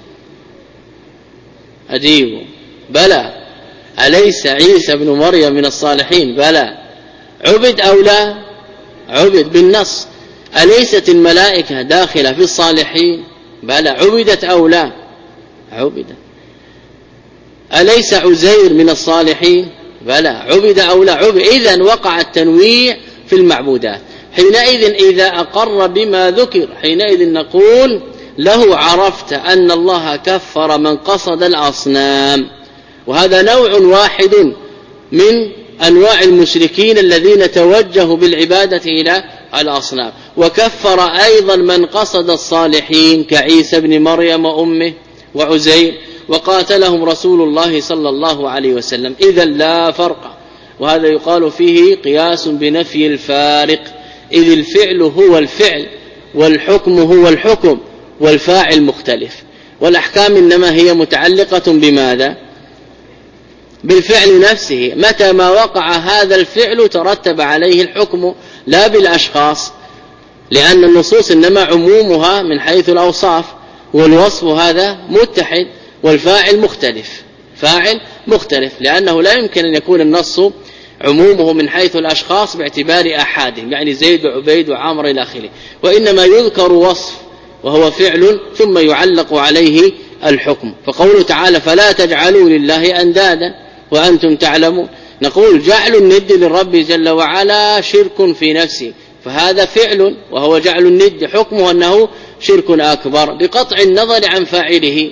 أجيبوا بلى. أليس عيسى بن مريم من الصالحين؟ بلى. عبد أو لا؟ عبد بالنص. أليست الملائكة داخلة في الصالحين؟ بلى. عبدت أو لا؟ عبدت. أليس عزير من الصالحين؟ بلى. عبد أو لا؟ عبد. إذن وقع التنويع في المعبودات. حينئذ إذا أقر بما ذكر حينئذ نقول له عرفت أن الله كفر من قصد الأصنام، وهذا نوع واحد من أنواع المشركين الذين توجهوا بالعبادة إلى الأصنام، وكفر أيضا من قصد الصالحين كعيسى بن مريم وأمه وعزير، وقاتلهم رسول الله صلى الله عليه وسلم. إذا لا فرق، وهذا يقال فيه قياس بنفي الفارق، إذ الفعل هو الفعل والحكم هو الحكم والفاعل مختلف، والأحكام إنما هي متعلقة بماذا؟ بالفعل نفسه. متى ما وقع هذا الفعل ترتب عليه الحكم لا بالأشخاص، لأن النصوص إنما عمومها من حيث الأوصاف، والوصف هذا متحد، والفاعل مختلف فاعل مختلف لأنه لا يمكن أن يكون النص عمومه من حيث الأشخاص باعتبار أحادهم، يعني زيد وعبيد وعمر إلى آخره، وإنما يذكر وصف وهو فعل ثم يعلق عليه الحكم. فقوله تعالى فلا تجعلوا لله أندادا وأنتم تعلمون، نقول جعل الند للرب جل وعلا شرك في نفسه، فهذا فعل وهو جعل الند، حكمه أنه شرك أكبر بقطع النظر عن فاعله،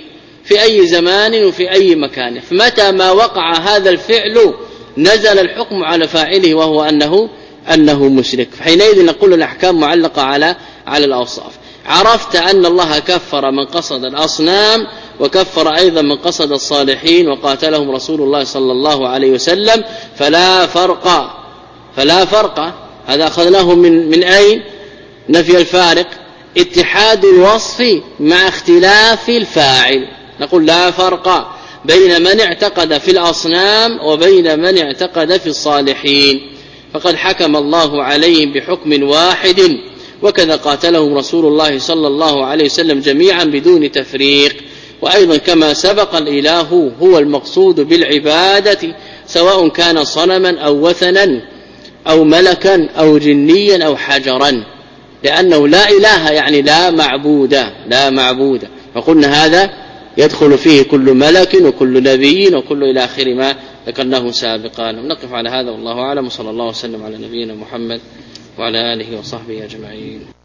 في أي زمان وفي أي مكان. فمتى ما وقع هذا الفعل نزل الحكم على فاعله وهو أنه أنه مشرك. حينئذ نقول الأحكام معلقة على على الأوصاف. عرفت أن الله كفر من قصد الأصنام وكفر أيضا من قصد الصالحين وقاتلهم رسول الله صلى الله عليه وسلم، فلا فرق فلا فرق هذا أخذناه من من أين؟ نفي الفارق، اتحاد الوصف مع اختلاف الفاعل. نقول لا فرق بين من اعتقد في الأصنام وبين من اعتقد في الصالحين، فقد حكم الله عليهم بحكم واحد، وكذا قاتلهم رسول الله صلى الله عليه وسلم جميعا بدون تفريق. وأيضا كما سبق الإله هو المقصود بالعبادة سواء كان صنما أو وثنا أو ملكا أو جنيا أو حجرا، لأنه لا إله يعني لا معبود لا معبود فقلنا هذا يدخل فيه كل ملك وكل نبي وكل إلى آخر ما ذكرناه سابقا. ونقف على هذا والله أعلم، صلى الله وسلم على نبينا محمد وعلى آله وصحبه أجمعين.